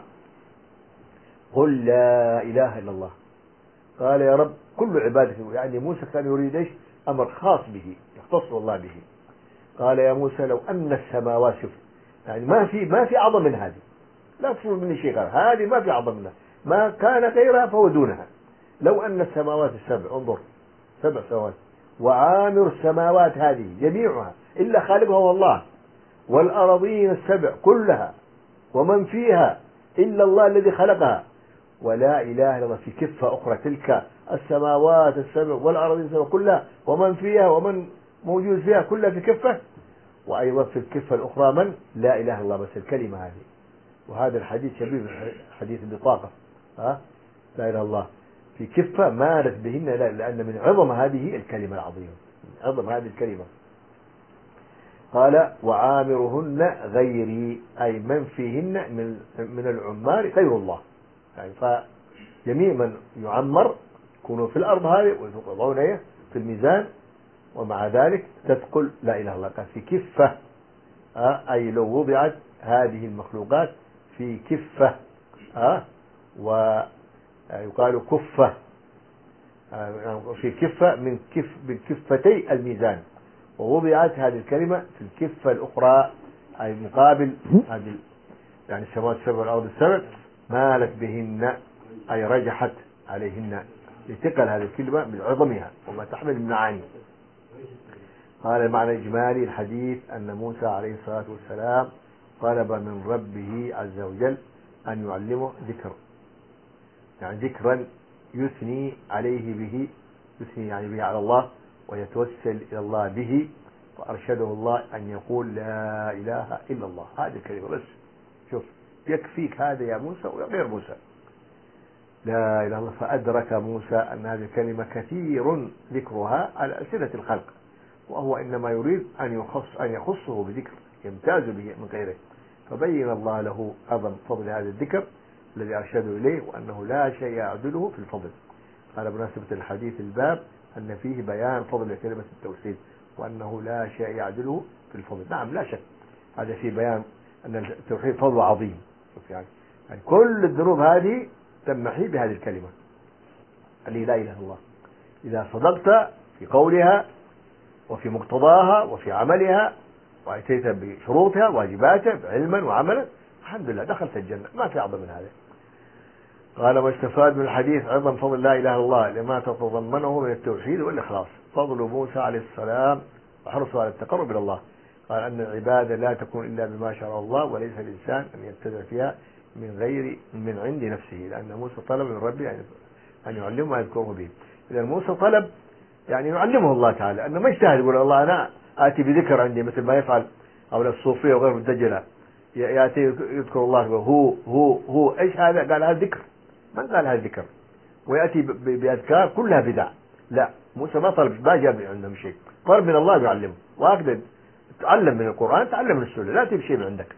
قل لا إله إلا الله. قال يا رب كل عبادته، يعني موسى كان يريد ايش؟ أمر خاص به يختص الله به. قال يا موسى لو أن السماوات، شوف يعني ما في ما في أعظم من هذه، لا تفهم مني شيء غير هذه، ما في أعظم منها، ما كان غيرها فهو دونها. لو أن السماوات السبع، انظر سبع سماوات وعامر السماوات هذه جميعها إلا خالقها هو الله، والأراضين السبع كلها ومن فيها إلا الله الذي خلقها، ولا إله إلا الله في كفة أخرى، تلك السماوات السبع والأراضين السبع كلها ومن فيها ومن موجود فيها كلها في كفة، وأيضا في الكفة الأخرى من لا إله إلا الله بس الكلمة هذه. وهذا الحديث شبيه حديث البطاقة ها لا إله إلا الله في كفة مالت بهن لا، لأن من عظم هذه الكلمة العظيمة، من عظم هذه الكلمة. قال وعامرهن غيري أي من فيهن من من العمار غير الله، يعني فجميع من يعمر يكونوا في الأرض هذه ويضعون في الميزان، ومع ذلك تثقل لا إله إلا الله. قال في كفة أي لو وضعت هذه المخلوقات في كفة ويقال كفة في كفة من كف من كفتي الميزان، ووضعت هذه الكلمة في الكفة الأخرى أي مقابل هذه يعني السماوات السبع والأرض السبع مالت بهن أي رجحت عليهن، لثقل هذه الكلمة من عظمها وما تحمل من معاني. قال المعنى الإجمالي الحديث أن موسى عليه الصلاة والسلام طلب من ربه عز وجل أن يعلمه ذكر، يعني ذكرا يثني عليه به، يثني يعني به على الله ويتوسل إلى الله به، فأرشده الله أن يقول لا إله إلا الله، هذه الكلمة بس. شوف يكفيك هذا يا موسى وغير موسى، لا إله إلا الله. فأدرك موسى أن هذه الكلمة كثير ذكرها على ألسنة الخلق، وهو إنما يريد أن يخص أن يخصه بذكر يمتاز به من غيره، فبين الله له عظم فضل هذا الذكر الذي أرشده إليه، وأنه لا شيء يعدله في الفضل. قال بمناسبة الحديث الباب أن فيه بيان فضل كلمة التوحيد، وأنه لا شيء يعدله في الفضل. نعم لا شك، هذا فيه بيان أن التوحيد فضل عظيم. يعني, يعني كل الذنوب هذه تمحي بهذه الكلمة اللي لا إله إلا الله، إذا صدقت في قولها وفي مقتضاها وفي عملها وأتيت بشروطها واجباتها علما وعملا، الحمد لله دخلت الجنة، ما في أعظم من هذا. قال واستفاد من الحديث عظم فضل لا إله إلا الله لما تتضمنه من التوحيد والإخلاص، فضل موسى عليه السلام وحرصه على التقرب إلى الله. قال أن العبادة لا تكون إلا بما شرع الله، وليس الإنسان أن يبتدع فيها من غير من عند نفسه، لأن موسى طلب من ربه أن يعلمه ما يذكره به. إذا موسى طلب يعني يعلمه الله تعالى، أنه ما يجتهد يقول الله أنا آتي بذكر عندي مثل ما يفعل أو الصوفية وغير الدجلة، يأتي يذكر الله هو هو هو إيش هذا؟ قال هذا ذكر، من قال هذا ذكر؟ ويأتي بأذكار كلها بدع. لا، موسى ما طلب، ما جاب عندهم شيء، طلب من الله يعلمه، وهكذا تعلم من القرآن، تعلم من السنة، لا تجيب شيء من عندك.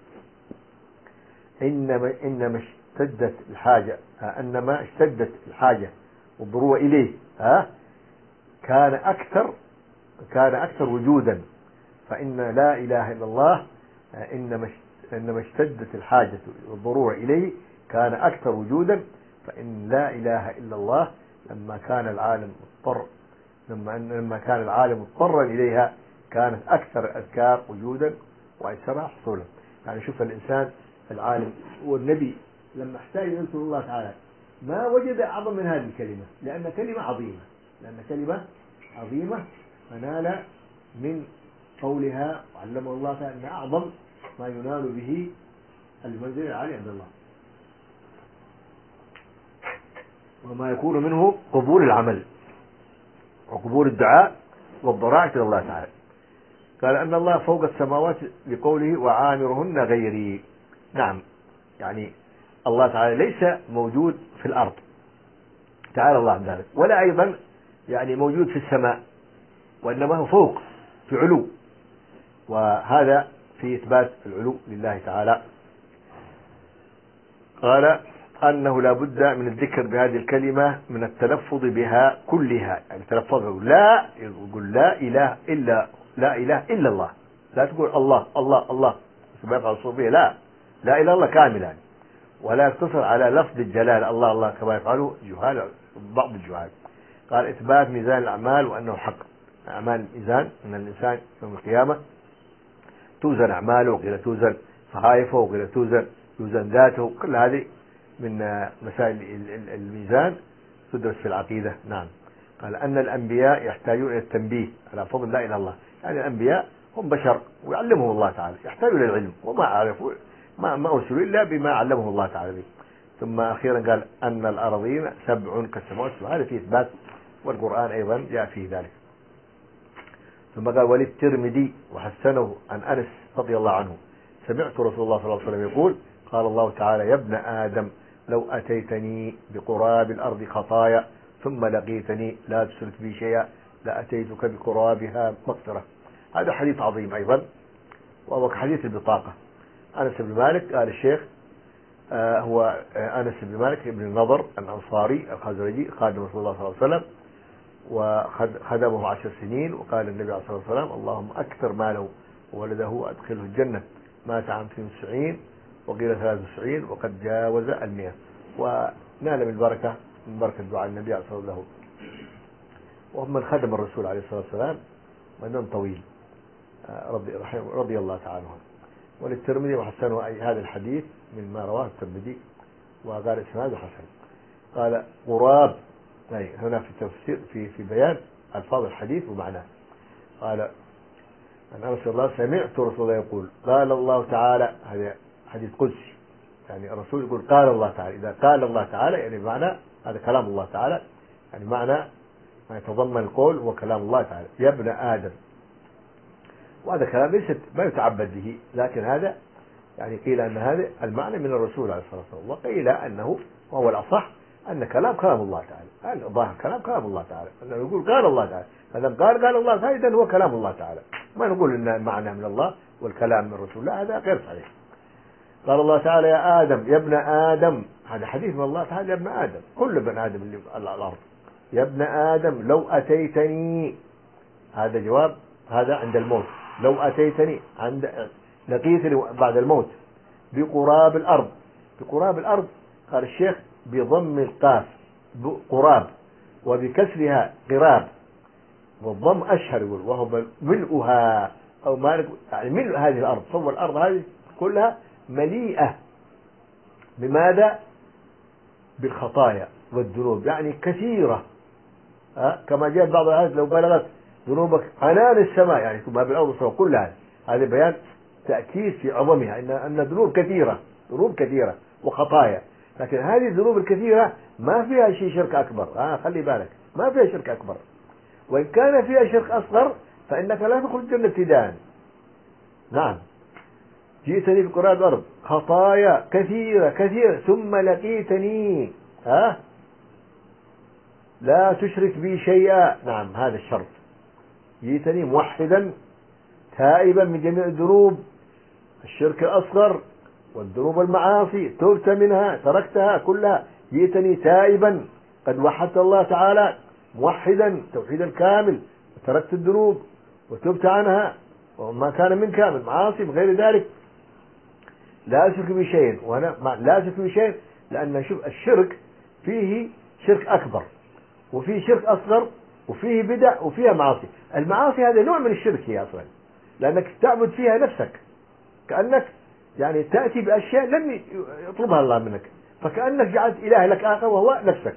إنما إنما اشتدت الحاجة، إنما اشتدت الحاجة والضرورة إليه ها كان أكثر كان أكثر وجودا، فإن لا إله إلا الله إنما إنما اشتدت الحاجة والضرورة إليه كان أكثر وجودا، فإن لا إله إلا الله لما كان العالم مضطر لما لما كان العالم مضطرا إليها كانت أكثر الأذكار وجودا وأيسرها حصولا. يعني شوف الإنسان العالم والنبي لما احتاج يذكر الله تعالى ما وجد أعظم من هذه الكلمة، لأن كلمة عظيمة لأن كلمة عظيمة فنال من قولها، وعلمه الله تعالى أن أعظم ما ينال به المنزل العالي عند الله، وما يكون منه قبول العمل وقبول الدعاء والضراعة إلى الله تعالى. قال أن الله فوق السماوات لقوله وعامرهن غيري. نعم، يعني الله تعالى ليس موجود في الأرض تعالى الله عن ذلك، ولا أيضا يعني موجود في السماء، وإنما هو فوق في علو، وهذا في إثبات العلو لله تعالى. قال أنه لا بد من الذكر بهذه الكلمة من التلفظ بها كلها، يعني تلفظه لا يقول لا إله إلا لا إله إلا الله، لا تقول الله الله الله كما يفعل الصوفية، لا لا إله إلا الله كاملا، ولا يقتصر على لفظ الجلال الله الله كما يفعله جهال بعض الجهال. قال إثبات ميزان الأعمال وأنه حق، أعمال ميزان أن الإنسان يوم القيامة توزن أعماله وغير توزن صحائفه وغير توزن يوزن ذاته، كل هذه من مسائل الميزان تدرس في العقيدة. نعم. قال أن الأنبياء يحتاجون إلى التنبيه على فضل لا إله إلا الله، يعني الأنبياء هم بشر ويعلمهم الله تعالى، يحتاجون إلى العلم وما عرفوا ما ما أرسلوا إلا بما علمهم الله تعالى به. ثم أخيرا قال أن الأراضين سبع كالسماوات، وهذا فيه إثبات، والقرآن أيضا جاء فيه ذلك. ثم قال وللترمذي وحسنه عن أنس رضي الله عنه سمعت رسول الله صلى الله عليه وسلم يقول قال الله تعالى يا ابن آدم لو أتيتني بقراب الأرض خطايا ثم لقيتني لا تشرك بي شيئا لأتيتك بقرابها مغفرة. هذا حديث عظيم أيضا، وهو حديث البطاقة. أنس بن مالك قال الشيخ آه هو آه أنس بن مالك بن النضر الأنصاري الخزرجي خادم رسول الله صلى الله عليه وسلم، وخدمه عشر سنين، وقال النبي عليه الصلاة والسلام اللهم أكثر ماله وولده أدخله الجنة، مات عام اثنين وتسعين وقيل ثلاثة وتسعين وقد جاوز المئة، ونال من البركة من بركة دعاء النبي عليه الصلاة والسلام، وهم من خدم الرسول عليه الصلاة والسلام من طويل رضي, رضي الله تعالى عنه. وللترمذي وحسنه أي هذا الحديث مما رواه الترمذي وقال إسناده حسن. قال قراب، يعني هنا في التفسير في في بيان ألفاظ الحديث ومعناه. قال أن رسول الله سمعت رسول الله يقول قال الله تعالى، هذا حديث قدسي، يعني الرسول يقول قال الله تعالى. إذا قال الله تعالى يعني معنى هذا كلام الله تعالى، يعني معنى ما يتضمن القول هو كلام الله تعالى. يا ابن آدم، وهذا كلام ليست ما يتعبد به، لكن هذا يعني قيل أن هذا المعنى من الرسول عليه الصلاة والسلام، وقيل أنه وهو الأصح أن كلام كلام الله تعالى، الظاهر كلام كلام الله تعالى، أنه يقول قال الله تعالى، هذا قال قال الله تعالى إذن هو كلام الله تعالى، ما نقول أن المعنى من الله والكلام من الرسول، لا هذا غير صحيح. قال الله تعالى يا آدم، يا ابن آدم، هذا حديث من الله تعالى، يا ابن آدم، كل ابن آدم اللي على الأرض، يا ابن آدم لو أتيتني، هذا جواب هذا عند الموت، لو أتيتني عند لقيتني بعد الموت بقراب الأرض. بقراب الأرض قال الشيخ بضم القاف قراب وبكسرها قراب، والضم أشهر يقول وهو ملؤها أو مالك، يعني ملء هذه الأرض، صور الأرض هذه كلها مليئة بماذا؟ بالخطايا والذنوب، يعني كثيرة. ها كما جاء بعض الآيات لو بلغت ذنوبك عنان السماء، يعني ما بالأرض والسماء كلها، هذا بيان تأكيد في عظمها، إن أن ذنوب كثيرة، ذنوب كثيرة وخطايا، لكن هذه الذنوب الكثيرة ما فيها شيء شرك أكبر. ها خلي بالك، ما فيها شرك أكبر، وإن كان فيها شرك أصغر فإنك لا تدخل الجنة ابتداء. نعم، جئتني بقراب الأرض خطايا كثيرة كثيرة ثم لقيتني ها لا تشرك بي شيئا. نعم هذا الشرط، جئتني موحدا تائبا من جميع الذنوب، الشرك الأصغر والذنوب المعاصي تبت منها تركتها كلها، جئتني تائبا قد وحدت الله تعالى موحدا توحيدا كامل، وتركت الذنوب وتبت عنها وما كان منك من معاصي غير ذلك، لا أشرك بشيء. وأنا لا أشرك بشيء لأن شوف الشرك فيه شرك أكبر وفيه شرك أصغر وفيه بدع وفيها معاصي. المعاصي هذا نوع من الشرك هي أصلا، لأنك تعبد فيها نفسك، كأنك يعني تأتي بأشياء لم يطلبها الله منك، فكأنك جعلت إله لك آخر وهو نفسك.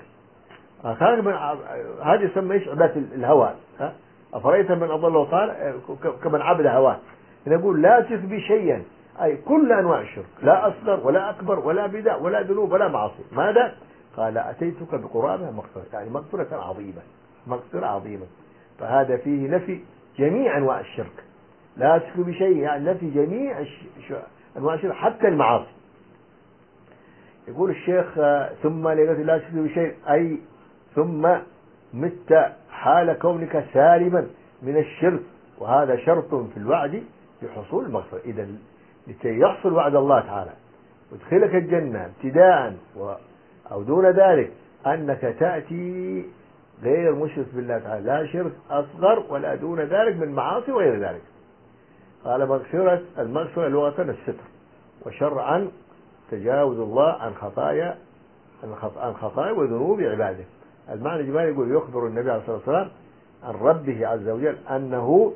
هذا يسمى إيش؟ عبادة الهوى. أفرأيت من أضل وطال كمن عبد هواه. نقول لا تشرك بي شيئا، أي كل أنواع الشرك، لا أصغر ولا أكبر ولا بدع ولا ذنوب ولا معاصي. ماذا؟ قال أتيتك بقرابها مغفرة، يعني مغفرة عظيمة، مغفرة عظيمة. فهذا فيه نفي جميع أنواع الشرك، لا تشرك بشيء يعني نفي جميع أنواع الشرك حتى المعاصي. يقول الشيخ ثم لقيت لا تشرك بشيء، أي ثم مت حال كونك سالما من الشرك، وهذا شرط في الوعد بحصول المغفرة. إذا لكي يحصل وعد الله تعالى ويدخلك الجنة ابتداء و أو دون ذلك أنك تأتي غير مشرك بالله تعالى، لا شرك أصغر ولا دون ذلك من معاصي وغير ذلك. قال مغفرة، المغفرة لغة الستر، وشرعا تجاوز الله عن خطايا عن خطايا وذنوب عباده. المعنى الجمالي يقول يخبر النبي عليه الصلاة والسلام عن ربه عز وجل أنه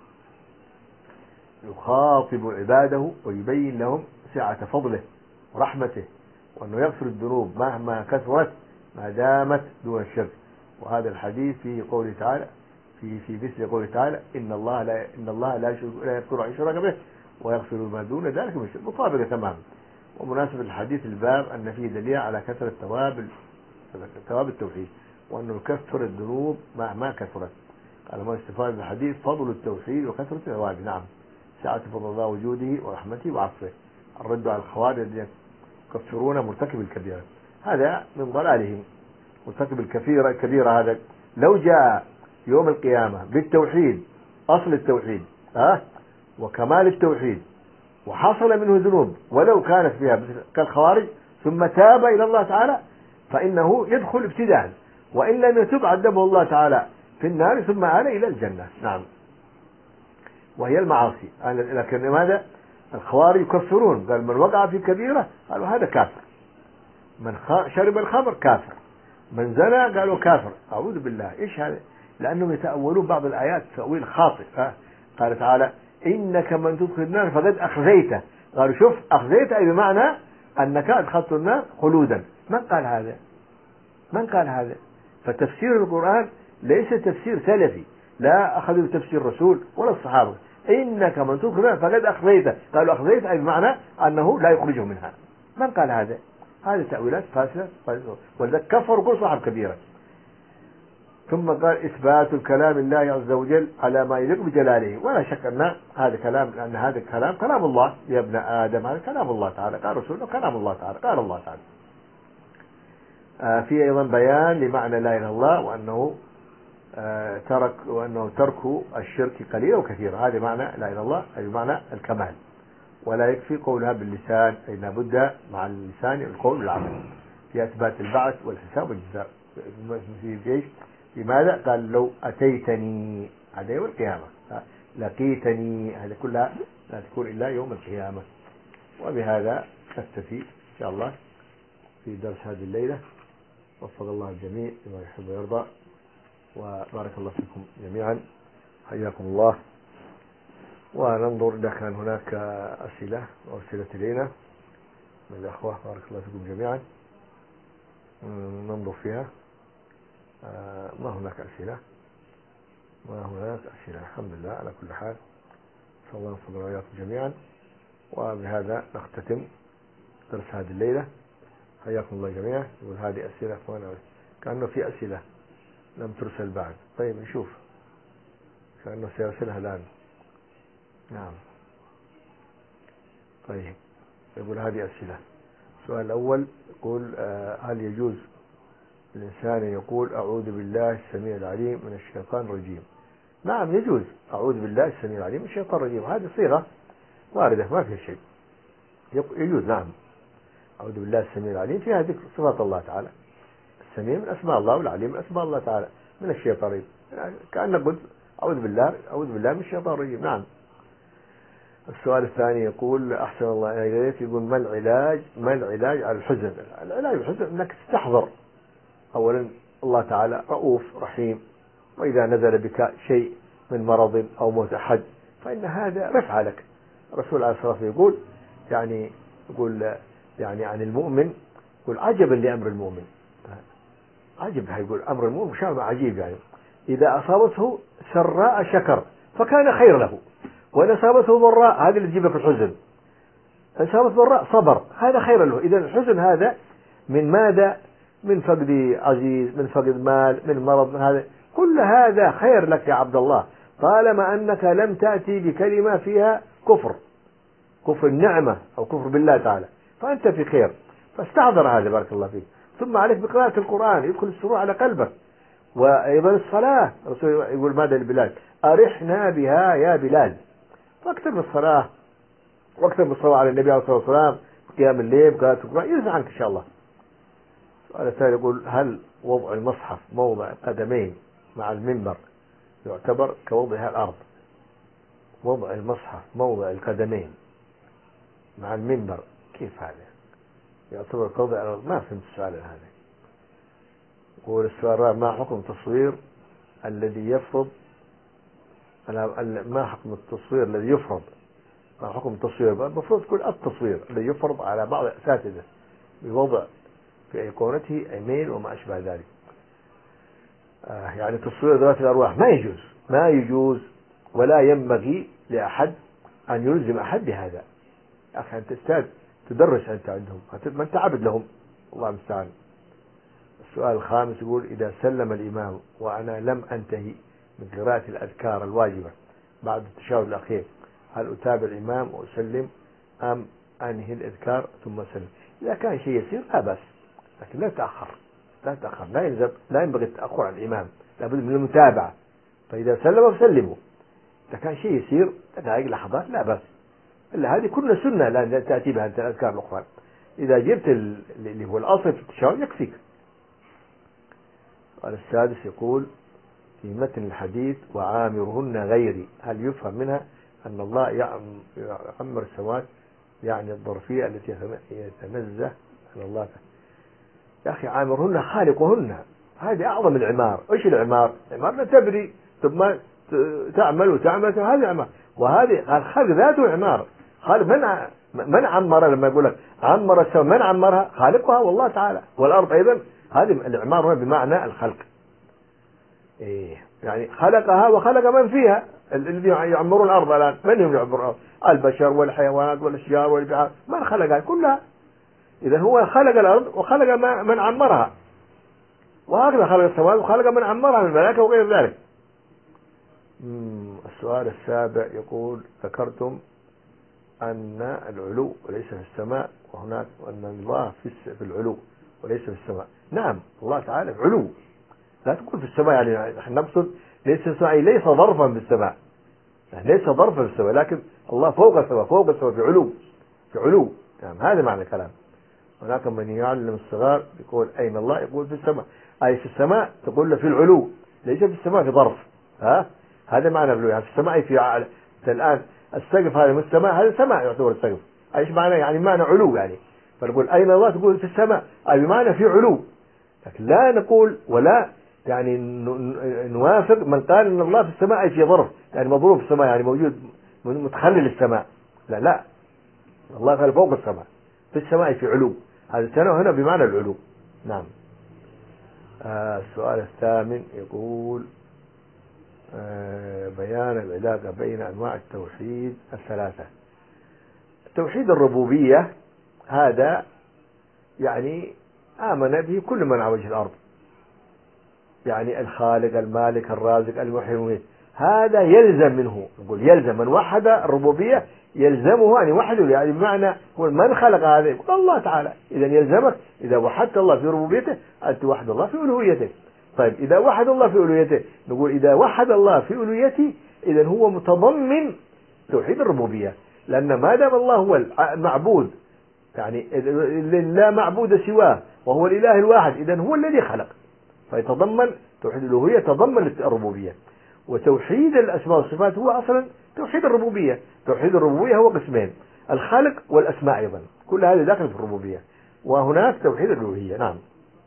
يخاطب عباده ويبين لهم سعة فضله ورحمته، وأنه يغفر الذنوب مهما كثرت ما دامت دون الشرك. وهذا الحديث فيه قوله تعالى في في مثل قوله تعالى إن الله لا إن الله لا لا يغفر أن يشرك به ويغفر ما دون ذلك من الشرك، مطابقة تماما. ومناسبة الحديث الباب أن فيه دليل على كثرة ثواب ثواب التوحيد، وأنه يكفر الذنوب مهما كثرت. قال ما استفاد الحديث فضل التوحيد وكثرة الثواب. نعم، سعة فضل الله وجوده ورحمته وعفوه. الرد على الخوارج الذين يكفرون مرتكب الكبيرة، هذا من ضلالهم. مرتكب الكبيرة الكبيرة هذا لو جاء يوم القيامة بالتوحيد، أصل التوحيد ها وكمال التوحيد، وحصل منه ذنوب ولو كانت فيها كالخوارج، ثم تاب إلى الله تعالى فإنه يدخل ابتداء، وإن لم يتب عذبه الله تعالى في النار ثم آل إلى الجنة. نعم، وهي المعاصي. لكن ماذا؟ الخوارج يكفرون، قال من وقع في كبيرة قالوا هذا كافر، من شرب الخمر كافر، من زنى قالوا كافر. أعوذ بالله. إيش هذا؟ لأنهم يتأولون بعض الآيات تأويل خاطئ. قال تعالى إنك من تدخل النار فقد أخزيته، قالوا شوف أخزيته أي بمعنى أنك أدخلت النار خلودا. من قال هذا؟ من قال هذا؟ فتفسير القرآن ليس تفسير سلفي، لا أخذوا تفسير الرسول ولا الصحابة. إنك من تدخل فقد أخذيته، قالوا أخذيت أي بمعنى أنه لا يخرجه منها. من قال هذا؟ هذه تأويلات فاسدة، ولذلك كفر كل صاحب كبيرة. ثم قال إثبات الكلام الله عز وجل على ما يليق بجلاله، ولا شك أن هذا كلام، لأن هذا الكلام كلام الله يا ابن آدم، هذا كلام الله تعالى، قال رسوله كلام الله تعالى، قال الله تعالى. آه في أيضا بيان لمعنى لا إله إلا الله، وأنه آه ترك وأنه ترك الشرك قليل وكثير. هذا معنى لا إله إلا الله، أي معنى الكمال، ولا يكفي قولها باللسان، أي لابد مع اللسان القول والعمل في إثبات البعث والحساب والجزاء في الجيش. لماذا؟ قال لو أتيتني، هذا يوم القيامة، لقيتني، هذا كلها لا تكون إلا يوم القيامة. وبهذا نكتفي إن شاء الله في درس هذه الليلة. وفق الله الجميع لما يحب ويرضى، وبارك الله فيكم جميعا، حياكم الله. وننظر إذا كان هناك أسئلة أرسلت إلينا من الأخوة، بارك الله فيكم جميعا، ننظر فيها. ما هناك أسئلة، ما هناك أسئلة، الحمد لله على كل حال. صلى الله وسلم وإياكم جميعا. وبهذا نختتم درس هذه الليلة، حياكم الله جميعا. يقول هذه أسئلة أخوانا، كأنه في أسئلة لم ترسل بعد. طيب نشوف، كأنه سيرسلها الآن. نعم طيب. يقول هذه أسئلة. السؤال الأول يقول آه هل يجوز الإنسان يقول أعوذ بالله السميع العليم من الشيطان الرجيم؟ نعم يجوز، أعوذ بالله السميع العليم من الشيطان الرجيم، هذه صيغة واردة ما فيها شيء، يجوز. نعم أعوذ بالله السميع العليم فيها ذكر صفات الله تعالى، السميع من أسماء الله، والعليم من أسماء الله تعالى، من الشيطان الرجيم، يعني كأنك قلت أعوذ بالله أعوذ بالله من الشيطان الرجيم. نعم. السؤال الثاني يقول أحسن الله إليك، يقول ما العلاج ما العلاج على الحزن؟ العلاج الحزن أنك تستحضر أولا الله تعالى رؤوف رحيم، وإذا نزل بك شيء من مرض أو موت أحد فإن هذا رفع لك. الرسول عليه الصلاة والسلام يقول يعني يقول يعني عن المؤمن، يقول عجبا لأمر المؤمن، عجب، يقول أمر المؤمن شيء عجيب، يعني إذا أصابته سراء شكر فكان خير له، وإن أصابته ضراء، هذا اللي تجيبه في الحزن، إن أصابته ضراء صبر، هذا خير له. إذا الحزن هذا من ماذا؟ من فقد عزيز، من فقد مال، من مرض، من هذا كل هذا خير لك يا عبد الله، طالما أنك لم تأتي بكلمة فيها كفر، كفر النعمة أو كفر بالله تعالى، فأنت في خير. فاستحضر هذا بارك الله فيك. ثم عليك بقراءة القرآن، يدخل السرور على قلبك. وأيضا الصلاة، الرسول يقول ماذا لبلال؟ أرحنا بها يا بلال. فاكتب الصلاة، واكتب الصلاة على النبي عليه الصلاة والسلام، قيام الليل، قراءة القرآن، يرفع عنك إن شاء الله. السؤال الثاني يقول هل وضع المصحف موضع القدمين مع المنبر يعتبر كوضعها الأرض؟ وضع المصحف موضع القدمين مع المنبر كيف هذا؟ يعتبر كوضع الأرض؟ ما فهمت السؤال هذا. يقول السؤال الرابع ما حكم التصوير الذي يفرض ما حكم التصوير الذي يفرض ما حكم التصوير المفروض تكون التصوير الذي يفرض على بعض الأساتذة بوضع في أيقونته إيميل وما أشبه ذلك. آه يعني تصوير ذوات الأرواح ما يجوز، ما يجوز، ولا ينبغي لأحد أن يلزم أحد بهذا. أخي أنت أستاذ تدرس أنت عندهم، ما أنت عبد لهم، الله المستعان. السؤال الخامس يقول إذا سلم الإمام وأنا لم أنتهي من قراءة الأذكار الواجبة بعد التشهد الأخير، هل أتابع الإمام وأسلم أم أنهي الأذكار ثم أسلم؟ إذا كان شيء يسير لا بأس، لكن لا تأخر، لا تأخر، لا يلزم، لا ينبغي التأخر عن الإمام، لابد من المتابعة. فإذا سلم فسلموا، إذا كان شيء يسير دقائق لحظات لا بأس، إلا هذه كلها سنة لا تأتي بها الأذكار الأخرى. إذا جبت اللي هو الأصل في التشهد يكفيك. السؤال السادس يقول في متن الحديث وعامرهن غيري، هل يفهم منها أن الله يعمر السماوات، يعني الظرفية التي يتنزه عن الله؟ يا أخي عامرهن خالقهن، هذه أعظم العمار. إيش العمار؟ العمار لا تبري ثم تعمل وتعمل، هذه عمار. وهذه الخلق ذاته عمار. خالق من من عمر لما يقول لك عمر السماء، من عمرها؟ خالقها والله تعالى. والأرض أيضا، هذه الإعمار هنا بمعنى الخلق. إيه يعني خلقها وخلق من فيها، الذي يعمرون الأرض الآن من هم يعمرون الأرض؟ البشر والحيوانات والأشجار والبحار، من خلقها كلها؟ إذا هو خلق الأرض وخلق من عمرها، وهكذا خلق السماوات وخلق من عمرها من الملائكة وغير ذلك. السؤال السابع يقول: ذكرتم أن العلو وليس في السماء، وهناك وأن الله في العلو وليس في السماء. نعم، الله تعالى علو، لا تقول في السماء، يعني نحن نقصد ليس في السماء، ليس ظرفا في السماء، ليس ظرفا في السماء، لكن الله فوق السماء، فوق السماء في علو، في علو. نعم، هذا معنى الكلام. هناك من يعلم الصغار يقول أين الله؟ يقول في السماء، أي في السماء، تقول له في العلو، ليس في السماء في ظرف. ها هذا معنى العلو، يعني في السماء في ع... الآن السقف هذا من السماء، هذا السماء يعتبر السقف. ايش معنى؟ يعني معنى علو يعني. فنقول أين الله؟ تقول في السماء، أي بمعنى في علو. لكن لا نقول ولا يعني نوافق من قال ان الله في السماء اي في ظرف، يعني مضروب في السماء، يعني موجود متخلل السماء. لا لا، الله قال فوق السماء، في السماء أي في علو. هذا السنة هنا بمعنى العلو. نعم. آه السؤال الثامن يقول: آه بيان العلاقة بين أنواع التوحيد الثلاثة. توحيد الربوبية هذا يعني آمن به كل من على وجه الأرض، يعني الخالق المالك الرازق المحيي المميت، هذا يلزم منه. نقول يلزم من وحد الربوبية يلزمه أن يوحده، يعني بمعنى من خلق هذا؟ يقول الله تعالى. إذا يلزمك إذا وحدت الله في ربوبيته أن توحد الله في ألوهيته. طيب إذا وحد الله في ألوهيته، نقول إذا وحد الله في ألوهيته إذا هو متضمن توحيد الربوبية، لأن ما دام الله هو المعبود، يعني لا معبود سواه وهو الإله الواحد، إذا هو الذي خلق، فيتضمن توحيد الألوهية، يتضمن الربوبية. وتوحيد الأسماء والصفات هو أصلا توحيد الربوبية. توحيد الربوبية هو قسمين: الخلق والأسماء أيضا، كل هذا داخل في الربوبية. وهناك توحيد الألوهية. نعم.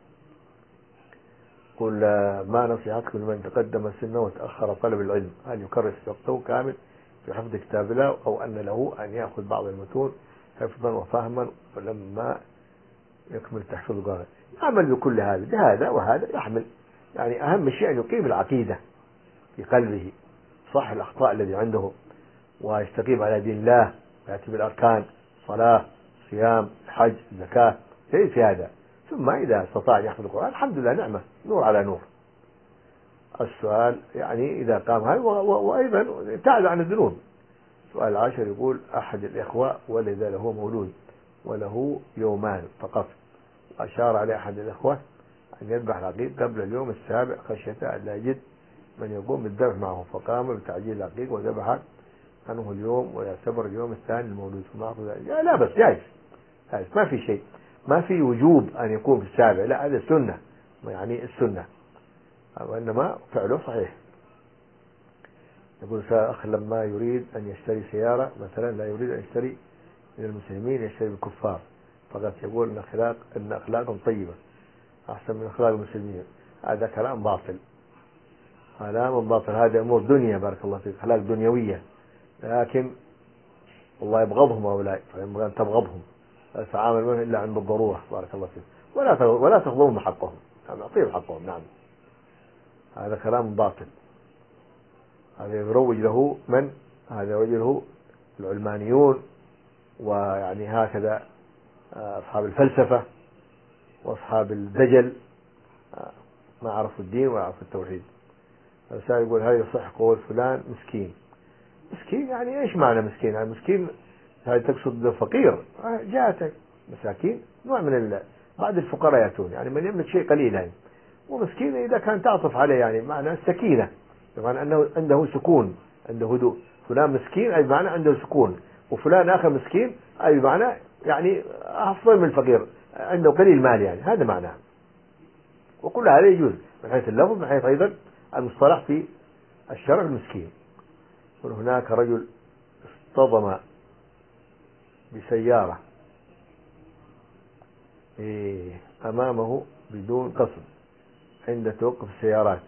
قل ما نصيحتكم لمن تقدم سنه وتأخر طلب العلم؟ هل يكرس وقته كامل في حفظ كتاب الله، أو أن له أن يأخذ بعض المتون حفظا وفهما ولما يكمل تحفظ قال؟ يعمل بكل هذا، بهذا وهذا يحمل. يعني أهم شيء أن يقيم العقيدة في قلبه، صح الأخطاء الذي عنده، ويستقيم على دين الله، ويأتي بالأركان: صلاة، صيام، حج، زكاة، شيء في هذا. ثم إذا استطاع يحفظ القرآن الحمد لله، نعمة، نور على نور. السؤال يعني إذا قام هذا، وأيضا ابتعد عن الذنوب. السؤال العاشر يقول: أحد الإخوة ولد له مولود وله يومان فقط، أشار عليه أحد الإخوة أن يذبح العقيق قبل اليوم السابع خشية أن لا يجد من يقوم بالذبح معه، فقام بتعجيل العقيق وذبح عنه اليوم ويعتبر اليوم الثاني المولود. لا, لا بس جائز، ما في شيء، ما في وجوب أن يكون في السابع، لا هذا السنة، يعني السنة، وإنما فعله صحيح. يقول أخ لما يريد أن يشتري سيارة مثلا، لا يريد أن يشتري من المسلمين، يشتري بالكفار فقط، يقول أن أخلاق أن أخلاقهم طيبة أحسن من أخلاق المسلمين. هذا كلام باطل، كلام باطل. هذا أمور دنيا، بارك الله فيك، أخلاق دنيوية، لكن الله يبغضهم هؤلاء، فينبغي أن تبغضهم، لا تتعامل معهم إلا عند الضرورة، بارك الله فيك، ولا ولا تغضبهم حقهم، يعني أعطيهم حقهم. نعم، هذا كلام باطل. هذا يروج له من؟ هذا يروج له العلمانيون، ويعني هكذا أصحاب الفلسفة وأصحاب الدجل، ما عرفوا الدين ولا عرفوا التوحيد. الرسالة يقول: هل يصح قول فلان مسكين؟ مسكين يعني إيش معنى مسكين؟ يعني مسكين هذا تقصد فقير؟ جاءتك مساكين نوع من ال... بعد الفقراء يأتون، يعني من يملك شيء قليل يعني. ومسكين إذا كان تعطف عليه يعني معنى السكينة، بمعنى أنه عنده سكون، عنده هدوء. فلان مسكين أي بمعنى عنده سكون، وفلان آخر مسكين أي بمعنى يعني أفضل من الفقير، عنده قليل مال، يعني هذا معناه. وكل هذا يجوز من حيث اللفظ، من حيث أيضا المصطلح في الشرع المسكين. هناك رجل اصطدم بسيارة أمامه بدون قصد عند توقف السيارات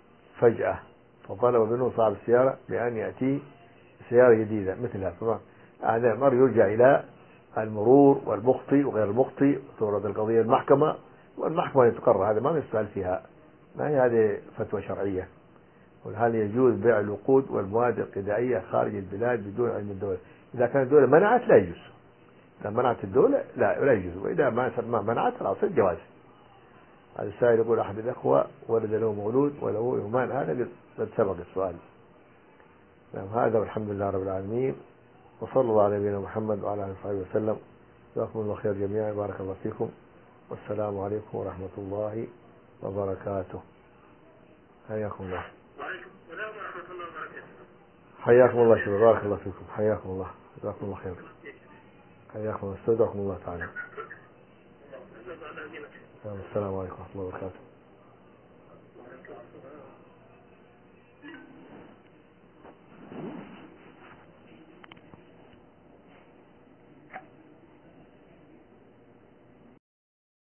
فجأة، فطلب منه صاحب السيارة بأن يأتيه سيارة جديدة مثلها، هذا الأمر يرجع إلى المرور والمخطي وغير المخطي، تورد القضية المحكمة، والمحكمة تقرر. هذا ما يسأل فيها، ما هي هذه فتوى شرعية. وهل يجوز بيع الوقود والمواد الغذائية خارج البلاد بدون علم الدولة؟ إذا كانت الدولة منعت لا يجوز. إذا منعت الدولة لا لا يجوز، وإذا ما منعت خلاص الجواز. هذا السائل يقول أحد الأخوة ولد له مولود وله يومان، هذا قد سبق السؤال. نعم، هذا والحمد لله رب العالمين، وصلى الله على نبينا محمد وعلى آله وصحبه وسلم. جزاكم الله خير جميعا، بارك الله فيكم، والسلام عليكم ورحمة الله وبركاته. حياكم الله. وعليكم السلام ورحمة الله وبركاته. حياكم الله شباب، بارك الله فيكم، حياكم الله، جزاكم الله خير. حياكم الله، استودعكم الله تعالى. السلام عليكم ورحمة الله وبركاته.